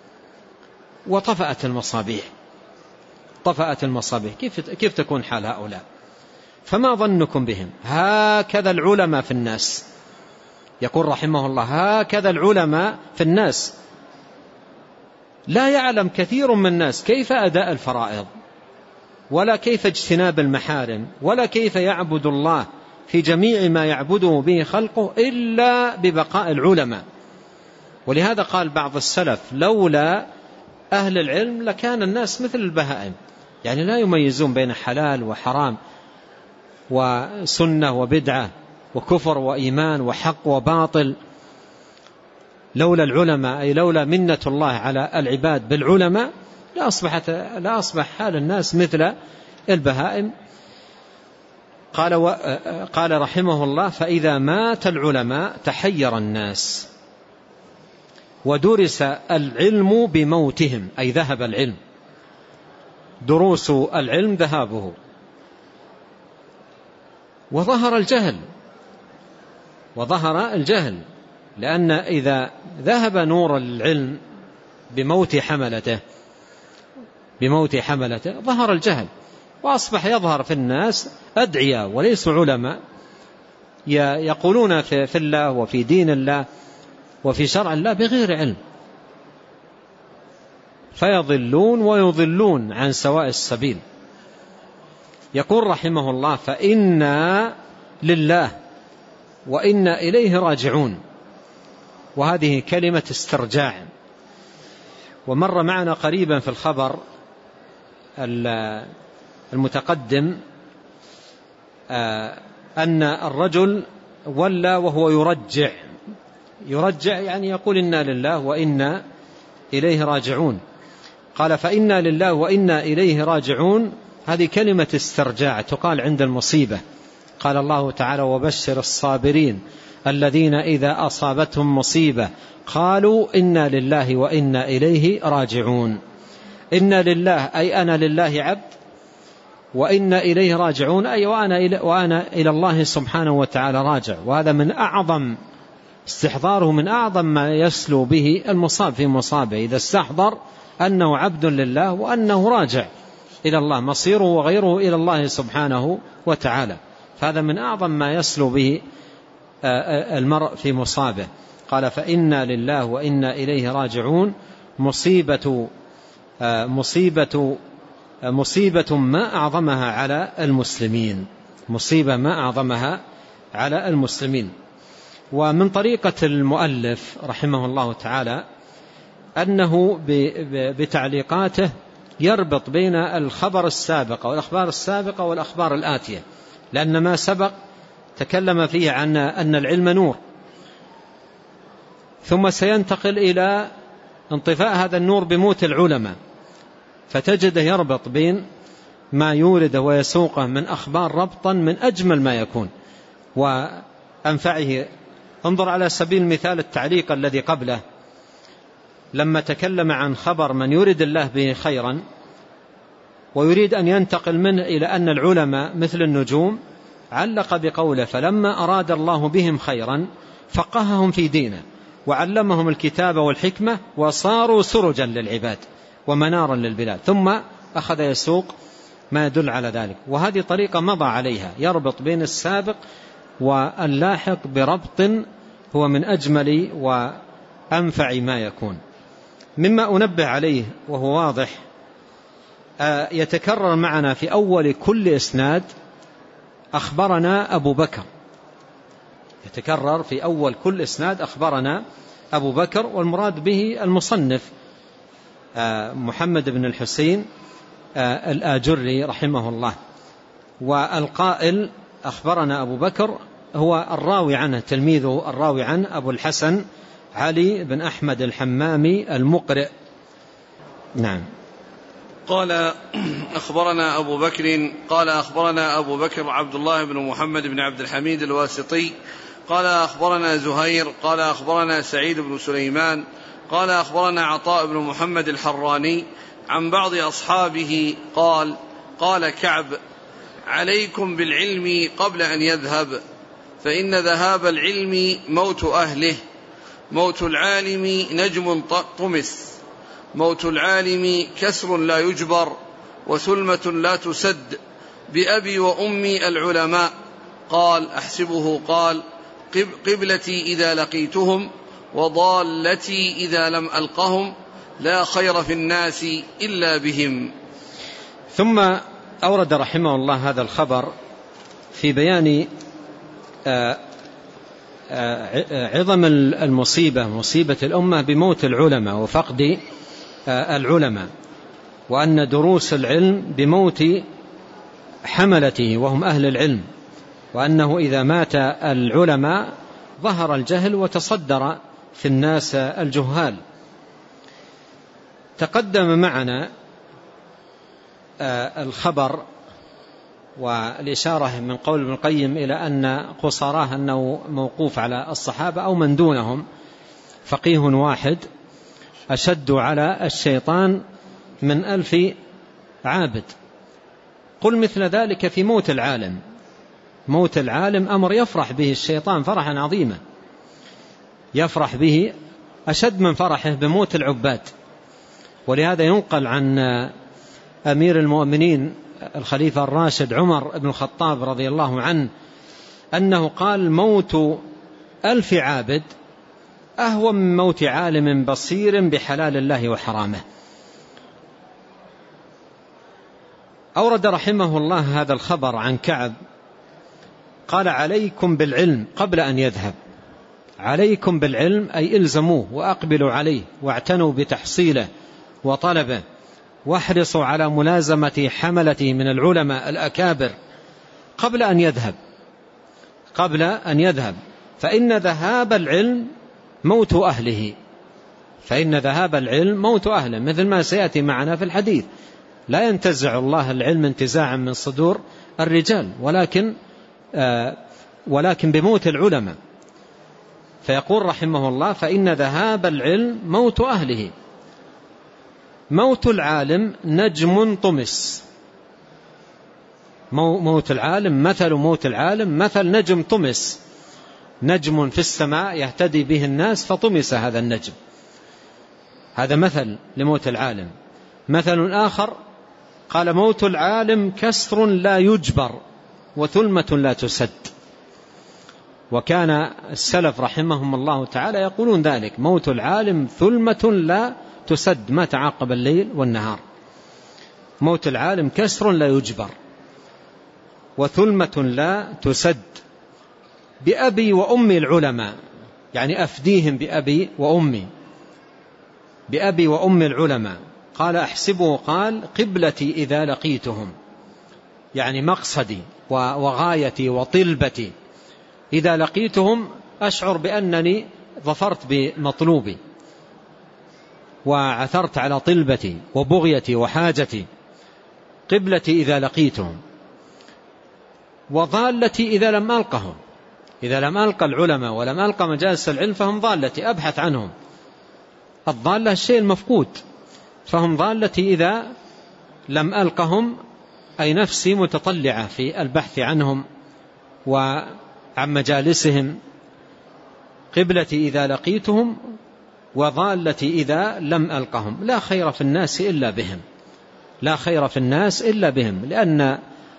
وطفأت المصابيح طفأت المصابيح كيف كيف تكون حال هؤلاء؟ فما ظنكم بهم؟ هكذا العلماء في الناس، يقول رحمه الله هكذا العلماء في الناس. لا يعلم كثير من الناس كيف أداء الفرائض ولا كيف اجتناب المحارم ولا كيف يعبد الله في جميع ما يعبده به خلقه إلا ببقاء العلماء. ولهذا قال بعض السلف لولا أهل العلم لكان الناس مثل البهائم، يعني لا يميزون بين حلال وحرام وسنة وبدعة وكفر وإيمان وحق وباطل. لولا العلماء أي لولا منة الله على العباد بالعلماء لا أصبحت لا أصبح حال الناس مثل البهائم. قال و... قال رحمه الله فإذا مات العلماء تحير الناس ودرس العلم بموتهم أي ذهب العلم، دروس العلم ذهابه، وظهر الجهل وظهر الجهل لأن إذا ذهب نور العلم بموت حملته بموت حملته ظهر الجهل وأصبح يظهر في الناس أدعياء وليسوا علماء يقولون في الله وفي دين الله وفي شرع الله بغير علم، فيضلون ويضلون عن سواء السبيل. يقول رحمه الله فإنا لله وإنا إليه راجعون، وهذه كلمة استرجاع. ومر معنا قريبا في الخبر المتقدم أن الرجل ولى وهو يرجع يرجع يعني يقول إنا لله وإنا إليه راجعون. قال فإنا لله وإنا إليه راجعون، هذه كلمة استرجاع تقال عند المصيبة. قال الله تعالى وبشر الصابرين الذين إذا أصابتهم مصيبة قالوا إنا لله وإنا إليه راجعون. إنا لله أي أنا لله عبد، وإنا إليه راجعون أي وأنا إلى, وأنا إلى الله سبحانه وتعالى راجع. وهذا من أعظم استحضاره، من أعظم ما يسلو به المصاب في مصابه، إذا استحضر أنه عبد لله وأنه راجع إلى الله، مصيره وغيره إلى الله سبحانه وتعالى. فهذا من أعظم ما يسلو به المرء في مصابه. قال فإنا لله وإنا إليه راجعون، مصيبة مصيبة مصيبة ما أعظمها على المسلمين، مصيبة ما أعظمها على المسلمين. ومن طريقة المؤلف رحمه الله تعالى أنه بتعليقاته يربط بين الخبر السابق والأخبار السابقة والأخبار الآتية، لأن ما سبق تكلم فيه عن أن العلم نور، ثم سينتقل إلى انطفاء هذا النور بموت العلماء، فتجده يربط بين ما يورد ويسوقه من أخبار ربطا من أجمل ما يكون وأنفعه. انظر على سبيل المثال التعليق الذي قبله، لما تكلم عن خبر من يريد الله به خيرا ويريد أن ينتقل منه إلى أن العلماء مثل النجوم، علق بقوله فلما أراد الله بهم خيرا فقههم في دينه وعلمهم الكتاب والحكمة وصاروا سرجا للعباد ومنارا للبلاد، ثم أخذ يسوق ما يدل على ذلك. وهذه طريقة مضى عليها، يربط بين السابق واللاحق بربط هو من أجمل وأنفع ما يكون. مما أنبه عليه وهو واضح، يتكرر معنا في أول كل إسناد أخبرنا أبو بكر، يتكرر في أول كل إسناد أخبرنا أبو بكر، والمراد به المصنف محمد بن الحسين الآجري رحمه الله. والقائل أخبرنا أبو بكر هو الراوي عنه، تلميذه الراوي عنه أبو الحسن علي بن أحمد الحمامي المقرئ. نعم. قال أخبرنا أبو بكر قال أخبرنا أبو بكر عبد الله بن محمد بن عبد الحميد الواسطي قال أخبرنا زهير قال أخبرنا سعيد بن سليمان قال أخبرنا عطاء بن محمد الحراني عن بعض أصحابه قال قال كعب عليكم بالعلم قبل أن يذهب، فإن ذهاب العلم موت أهله، موت العالم نجم طمس، موت العالم كسر لا يجبر وثلمة لا تسد، بأبي وأمي العلماء. قال أحسبه قال قبلتي إذا لقيتهم وضالتي إذا لم ألقهم، لا خير في الناس إلا بهم. ثم أورد رحمه الله هذا الخبر في بيان عظم المصيبة، مصيبة الأمة بموت العلماء وفقد العلماء، وأن دروس العلم بموت حملته وهم أهل العلم، وأنه إذا مات العلماء ظهر الجهل وتصدر في الناس الجهال. تقدم معنا الخبر والإشارة من قول ابن القيم إلى أن قصاراه أنه موقوف على الصحابة أو من دونهم، فقيه واحد أشد على الشيطان من ألف عابد. قل مثل ذلك في موت العالم، موت العالم أمر يفرح به الشيطان فرحا عظيما، يفرح به أشد من فرحه بموت العباد. ولهذا ينقل عن أمير المؤمنين الخليفة الراشد عمر بن الخطاب رضي الله عنه أنه قال موت ألف عابد أهون من موت عالم بصير بحلال الله وحرامه. أورد رحمه الله هذا الخبر عن كعب قال عليكم بالعلم قبل أن يذهب. عليكم بالعلم أي إلزموه وأقبلوا عليه واعتنوا بتحصيله وطلبه، واحرصوا على ملازمة حملته من العلماء الأكابر قبل أن يذهب، قبل أن يذهب، فإن ذهاب العلم موت أهله، فإن ذهاب العلم موت أهله، مثل ما سيأتي معنا في الحديث. لا ينتزع الله العلم انتزاعا من صدور الرجال، ولكن آه ولكن بموت العلماء. فيقول رحمه الله: فإن ذهاب العلم موت أهله. موت العالم نجم طمس. موت العالم مثل موت العالم مثل نجم طمس، نجم في السماء يهتدي به الناس فطمس هذا النجم. هذا مثل لموت العالم. مثل آخر قال: موت العالم كسر لا يجبر وثلمة لا تسد. وكان السلف رحمهم الله تعالى يقولون ذلك: موت العالم ثلمة لا تسد، ما تعاقب الليل والنهار. موت العالم كسر لا يجبر وثلمة لا تسد. بأبي وأمي العلماء، يعني أفديهم بأبي وأمي، بأبي وأمي العلماء. قال: أحسبه قال: قبلتي إذا لقيتهم، يعني مقصدي وغايتي وطلبتي. إذا لقيتهم أشعر بأنني ظفرت بمطلوبي وعثرت على طلبتي وبغيتي وحاجتي. قبلتي إذا لقيتهم، وضالتي إذا لم ألقهم. إذا لم ألقى العلماء ولم ألقى مجالس العلم فهم ضالتي، أبحث عنهم. الضالة الشيء المفقود، فهم ضالتي إذا لم ألقهم، أي نفسي متطلعة في البحث عنهم وعن مجالسهم. قبلتي إذا لقيتهم وضالتي إذا لم ألقهم. لا خير في الناس إلا بهم، لا خير في الناس إلا بهم، لأن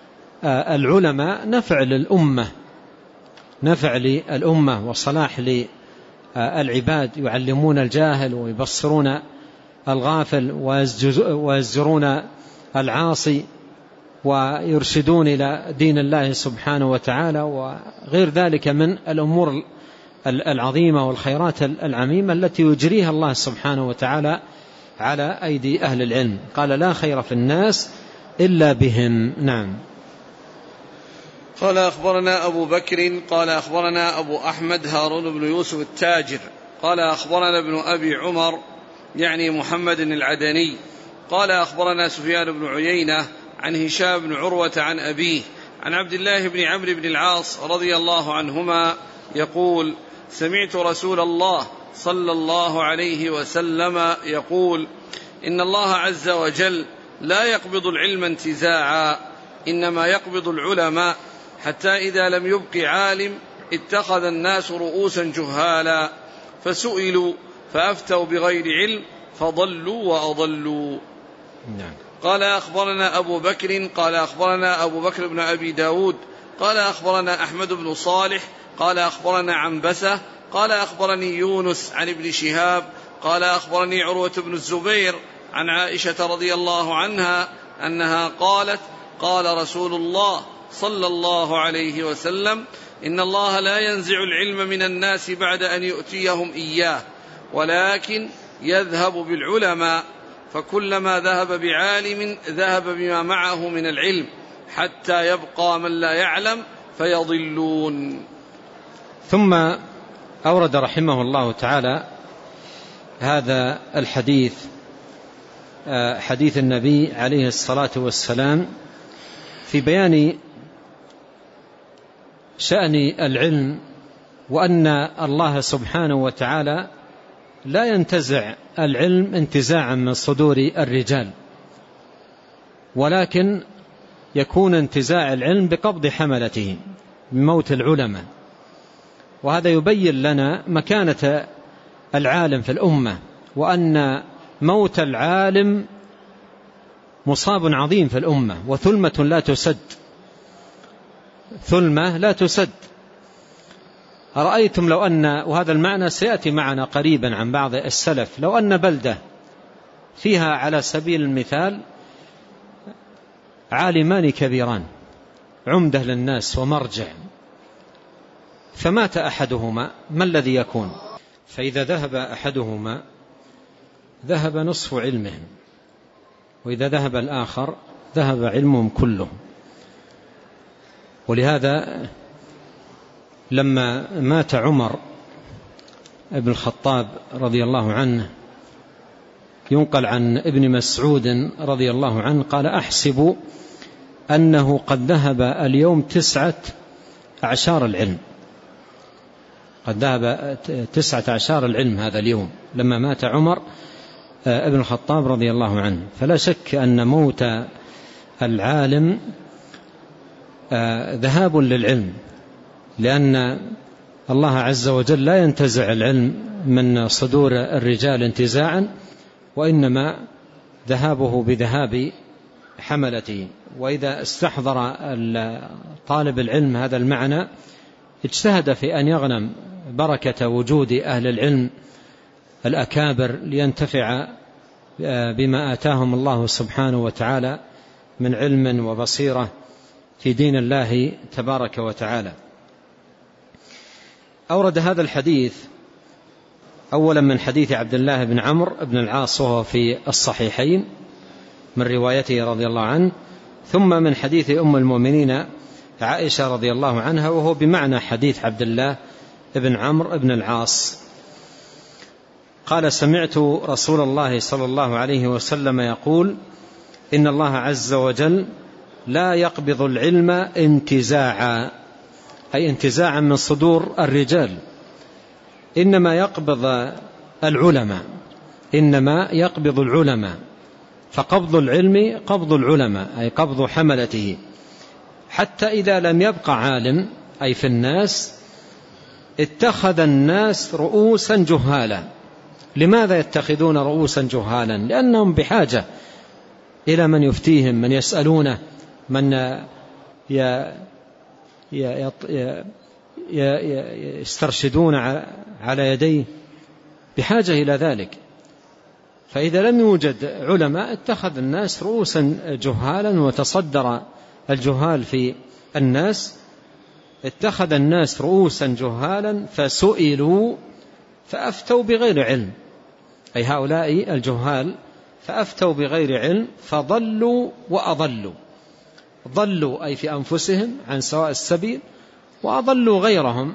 العلماء نفع للأمة، نفع للأمة وصلاح للعباد، يعلمون الجاهل ويبصرون الغافل ويزجرون العاصي ويرشدون إلى دين الله سبحانه وتعالى، وغير ذلك من الأمور العظيمة والخيرات العميمة التي يجريها الله سبحانه وتعالى على أيدي أهل العلم. قال: لا خير في الناس إلا بهم. نعم. قال: أخبرنا أبو بكر قال أخبرنا أبو أحمد هارون بن يوسف التاجر قال أخبرنا ابن أبي عمر يعني محمد العدني قال أخبرنا سفيان بن عيينة عن هشام بن عروة عن أبيه عن عبد الله بن عمرو بن العاص رضي الله عنهما يقول: سمعت رسول الله صلى الله عليه وسلم يقول: إن الله عز وجل لا يقبض العلم انتزاعا، إنما يقبض العلماء، حتى إذا لم يبق عالم اتخذ الناس رؤوسا جهالا فسئلوا فأفتوا بغير علم فضلوا وأضلوا. نعم. قال: أخبرنا أبو بكر قال أخبرنا أبو بكر بن أبي داود قال أخبرنا أحمد بن صالح قال أخبرنا عنبسة قال أخبرني يونس عن ابن شهاب قال أخبرني عروة بن الزبير عن عائشة رضي الله عنها أنها قالت: قال رسول الله صلى الله عليه وسلم: إن الله لا ينزع العلم من الناس بعد أن يؤتيهم إياه، ولكن يذهب بالعلماء، فكلما ذهب بعالم ذهب بما معه من العلم، حتى يبقى من لا يعلم فيضلون. ثم أورد رحمه الله تعالى هذا الحديث، حديث النبي عليه الصلاة والسلام، في بيان شأن العلم، وأن الله سبحانه وتعالى لا ينتزع العلم انتزاعا من صدور الرجال، ولكن يكون انتزاع العلم بقبض حملته بموت العلماء. وهذا يبين لنا مكانة العالم في الأمة، وأن موت العالم مصاب عظيم في الأمة، وثلمة لا تسد، ثلمة لا تسد. أرأيتم لو أن، وهذا المعنى سيأتي معنا قريبا عن بعض السلف، لو أن بلدة فيها على سبيل المثال عالمان كبيران عمدة للناس ومرجع، فمات أحدهما، ما الذي يكون؟ فإذا ذهب أحدهما ذهب نصف علمهم، وإذا ذهب الآخر ذهب علمهم كله. ولهذا لما مات عمر ابن الخطاب رضي الله عنه ينقل عن ابن مسعود رضي الله عنه قال: أحسب أنه قد ذهب اليوم تسعة أعشار العلم، قد ذهب تسعة أعشار العلم هذا اليوم لما مات عمر ابن الخطاب رضي الله عنه. فلا شك أن موت العالم ذهاب للعلم، لأن الله عز وجل لا ينتزع العلم من صدور الرجال انتزاعا، وإنما ذهابه بذهاب حملته. وإذا استحضر طالب العلم هذا المعنى اجتهد في أن يغنم بركة وجود أهل العلم الأكابر لينتفع بما آتاهم الله سبحانه وتعالى من علم وبصيرة في دين الله تبارك وتعالى. أورد هذا الحديث أولا من حديث عبد الله بن عمرو بن العاص وهو في الصحيحين من روايته رضي الله عنه، ثم من حديث أم المؤمنين عائشة رضي الله عنها وهو بمعنى حديث عبد الله بن عمرو بن العاص. قال: سمعت رسول الله صلى الله عليه وسلم يقول: إن الله عز وجل لا يقبض العلم انتزاعا، أي انتزاعا من صدور الرجال، إنما يقبض العلماء، إنما يقبض العلماء. فقبض العلم قبض العلماء، أي قبض حملته، حتى إذا لم يبقى عالم أي في الناس اتخذ الناس رؤوسا جهالا. لماذا يتخذون رؤوسا جهالا؟ لأنهم بحاجة إلى من يفتيهم، من يسألونه، من يسترشدون على يديه، بحاجة إلى ذلك. فإذا لم يوجد علماء اتخذ الناس رؤوسا جهالا، وتصدر الجهال في الناس، اتخذ الناس رؤوسا جهالا فسئلوا فأفتوا بغير علم، أي هؤلاء الجهال فأفتوا بغير علم فضلوا وأضلوا. ضلوا أي في أنفسهم عن سواء السبيل، وأضلوا غيرهم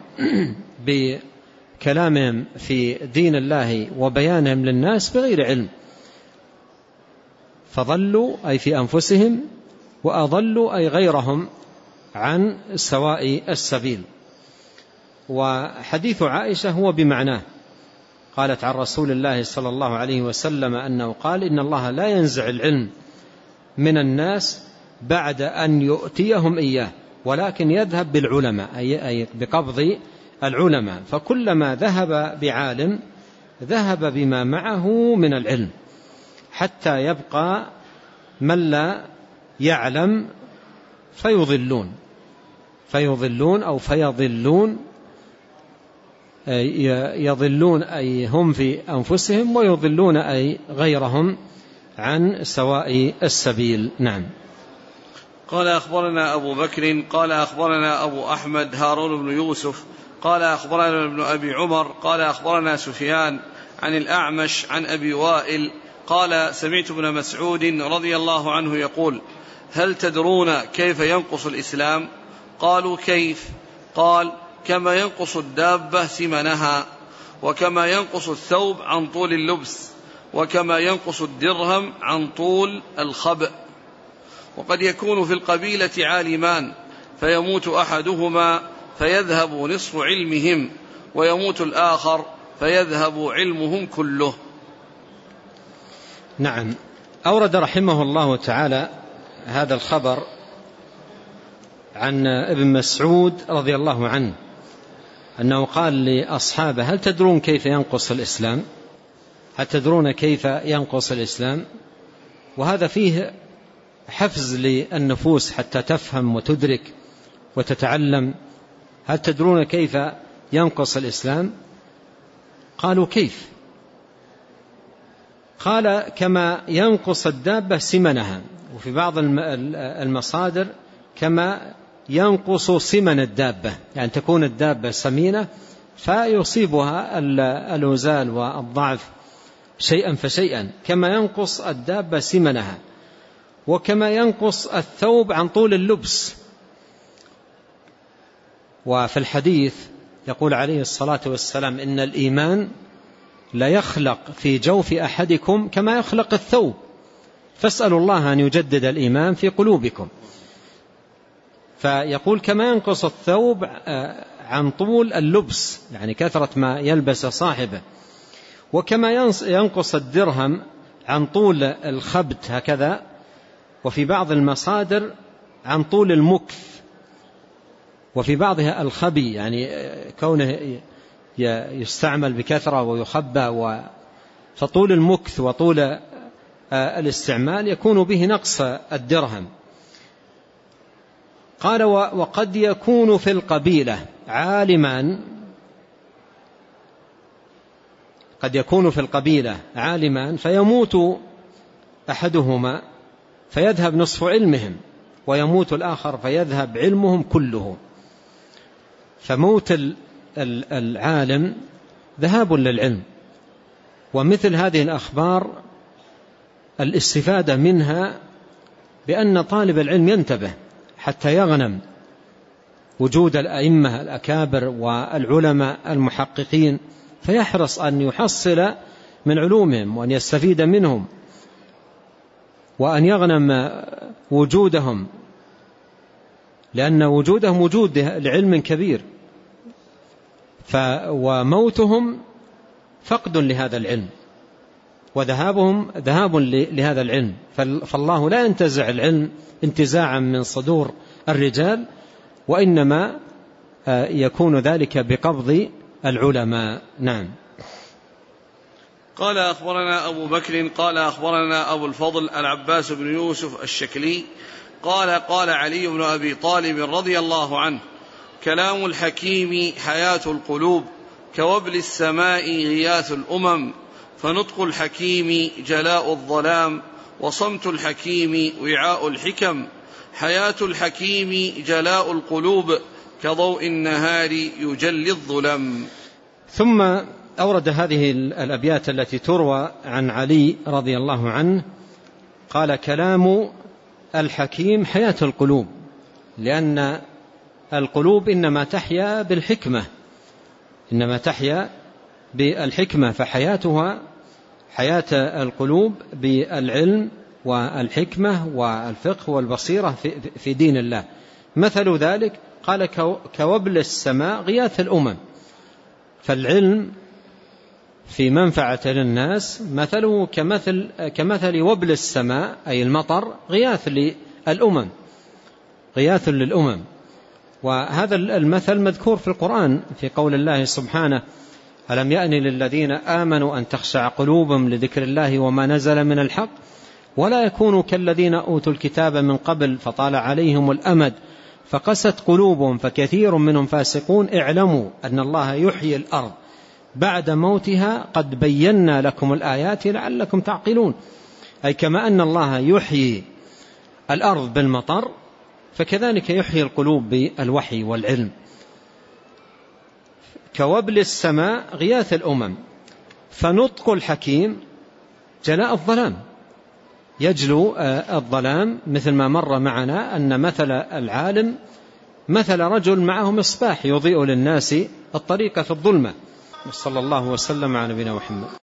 بكلامهم في دين الله وبيانهم للناس بغير علم. فضلوا أي في أنفسهم، وأضلوا أي غيرهم عن سواء السبيل. وحديث عائشة هو بمعناه، قالت عن رسول الله صلى الله عليه وسلم أنه قال: إن الله لا ينزع العلم من الناس بعد أن يؤتيهم إياه، ولكن يذهب بالعلماء، أي بقبض العلماء. فكلما ذهب بعالم ذهب بما معه من العلم، حتى يبقى من لا يعلم فيضلون فيضلون أو فيضلون، يضلون أي هم في أنفسهم، ويضلون أي غيرهم عن سواء السبيل. نعم. قال: أخبرنا أبو بكر قال أخبرنا أبو أحمد هارون بن يوسف قال أخبرنا ابن أبي عمر قال أخبرنا سفيان عن الأعمش عن أبي وائل قال: سمعت ابن مسعود رضي الله عنه يقول: هل تدرون كيف ينقص الإسلام؟ قالوا: كيف؟ قال: كما ينقص الدابة سمنها، وكما ينقص الثوب عن طول اللبس، وكما ينقص الدرهم عن طول الخبأ. وقد يكون في القبيلة عالمان فيموت أحدهما فيذهب نصف علمهم، ويموت الآخر فيذهب علمهم كله. نعم. أورد رحمه الله تعالى هذا الخبر عن ابن مسعود رضي الله عنه أنه قال لأصحابه: هل تدرون كيف ينقص الإسلام؟ هل تدرون كيف ينقص الإسلام؟ وهذا فيه حفز للنفوس حتى تفهم وتدرك وتتعلم. هل تدرون كيف ينقص الإسلام؟ قالوا: كيف؟ قال: كما ينقص الدابة سمنها، وفي بعض المصادر كما ينقص سمن الدابة، يعني تكون الدابة سمينة فيصيبها الأوزال والضعف شيئا فشيئا، كما ينقص الدابة سمنها، وكما ينقص الثوب عن طول اللبس. وفي الحديث يقول عليه الصلاة والسلام إن الإيمان لا يخلق في جوف أحدكم كما يخلق الثوب، فاسألوا الله أن يجدد الإيمان في قلوبكم. فيقول كما ينقص الثوب عن طول اللبس، يعني كثرة ما يلبس صاحبه، وكما ينقص الدرهم عن طول الخبت هكذا، وفي بعض المصادر عن طول المكث، وفي بعضها الخبي، يعني كونه يستعمل بكثرة ويخبى، فطول المكث وطول الاستعمال يكون به نقص الدرهم. قال وقد يكون في القبيلة عالمان، قد يكون في القبيلة عالمان فيموت أحدهما فيذهب نصف علمهم، ويموت الآخر فيذهب علمهم كله. فموت العالم ذهاب للعلم. ومثل هذه الأخبار الاستفادة منها بأن طالب العلم ينتبه حتى يغنم وجود الأئمة الأكابر والعلماء المحققين، فيحرص أن يحصل من علومهم وأن يستفيد منهم وأن يغنم وجودهم، لأن وجودهم وجود لعلم كبير، وموتهم فقد لهذا العلم، وذهابهم ذهاب لهذا العلم. فالله لا ينتزع العلم انتزاعا من صدور الرجال، وإنما يكون ذلك بقبض العلماء. نعم. قال أخبرنا أبو بكر قال أخبرنا أبو الفضل العباس بن يوسف الشكلي قال قال علي بن أبي طالب رضي الله عنه: كلام الحكيم حياة القلوب، كوبل السماء غياث الأمم، فنطق الحكيم جلاء الظلام، وصمت الحكيم وعاء الحكم، حياة الحكيم جلاء القلوب، كضوء النهار يجلي الظلم. ثم أورد هذه الأبيات التي تروى عن علي رضي الله عنه، قال: كلام الحكيم حياة القلوب، لأن القلوب إنما تحيا بالحكمة، إنما تحيا بالحكمة، فحياتها حياة القلوب بالعلم والحكمة والفقه والبصيرة في دين الله. مثل ذلك قال: كوبل السماء غياث الأمم. فالعلم في منفعة للناس مثله كمثل, كمثل وبل السماء، أي المطر، غياث للأمم، غياث للأمم. وهذا المثل مذكور في القرآن في قول الله سبحانه: ألم يأن للذين آمنوا أن تخشع قلوبهم لذكر الله وما نزل من الحق ولا يكونوا كالذين أوتوا الكتاب من قبل فطال عليهم الأمد فقست قلوبهم فكثير منهم فاسقون اعلموا أن الله يحيي الأرض بعد موتها قد بينا لكم الآيات لعلكم تعقلون. أي كما أن الله يحيي الأرض بالمطر فكذلك يحيي القلوب بالوحي والعلم. كوبل السماء غياث الأمم، فنطق الحكيم جلاء الظلام، يجلو الظلام، مثل ما مر معنا أن مثل العالم مثل رجل معه مصباح يضيء للناس الطريق في الظلمة. صلى الله وسلم على نبينا محمد.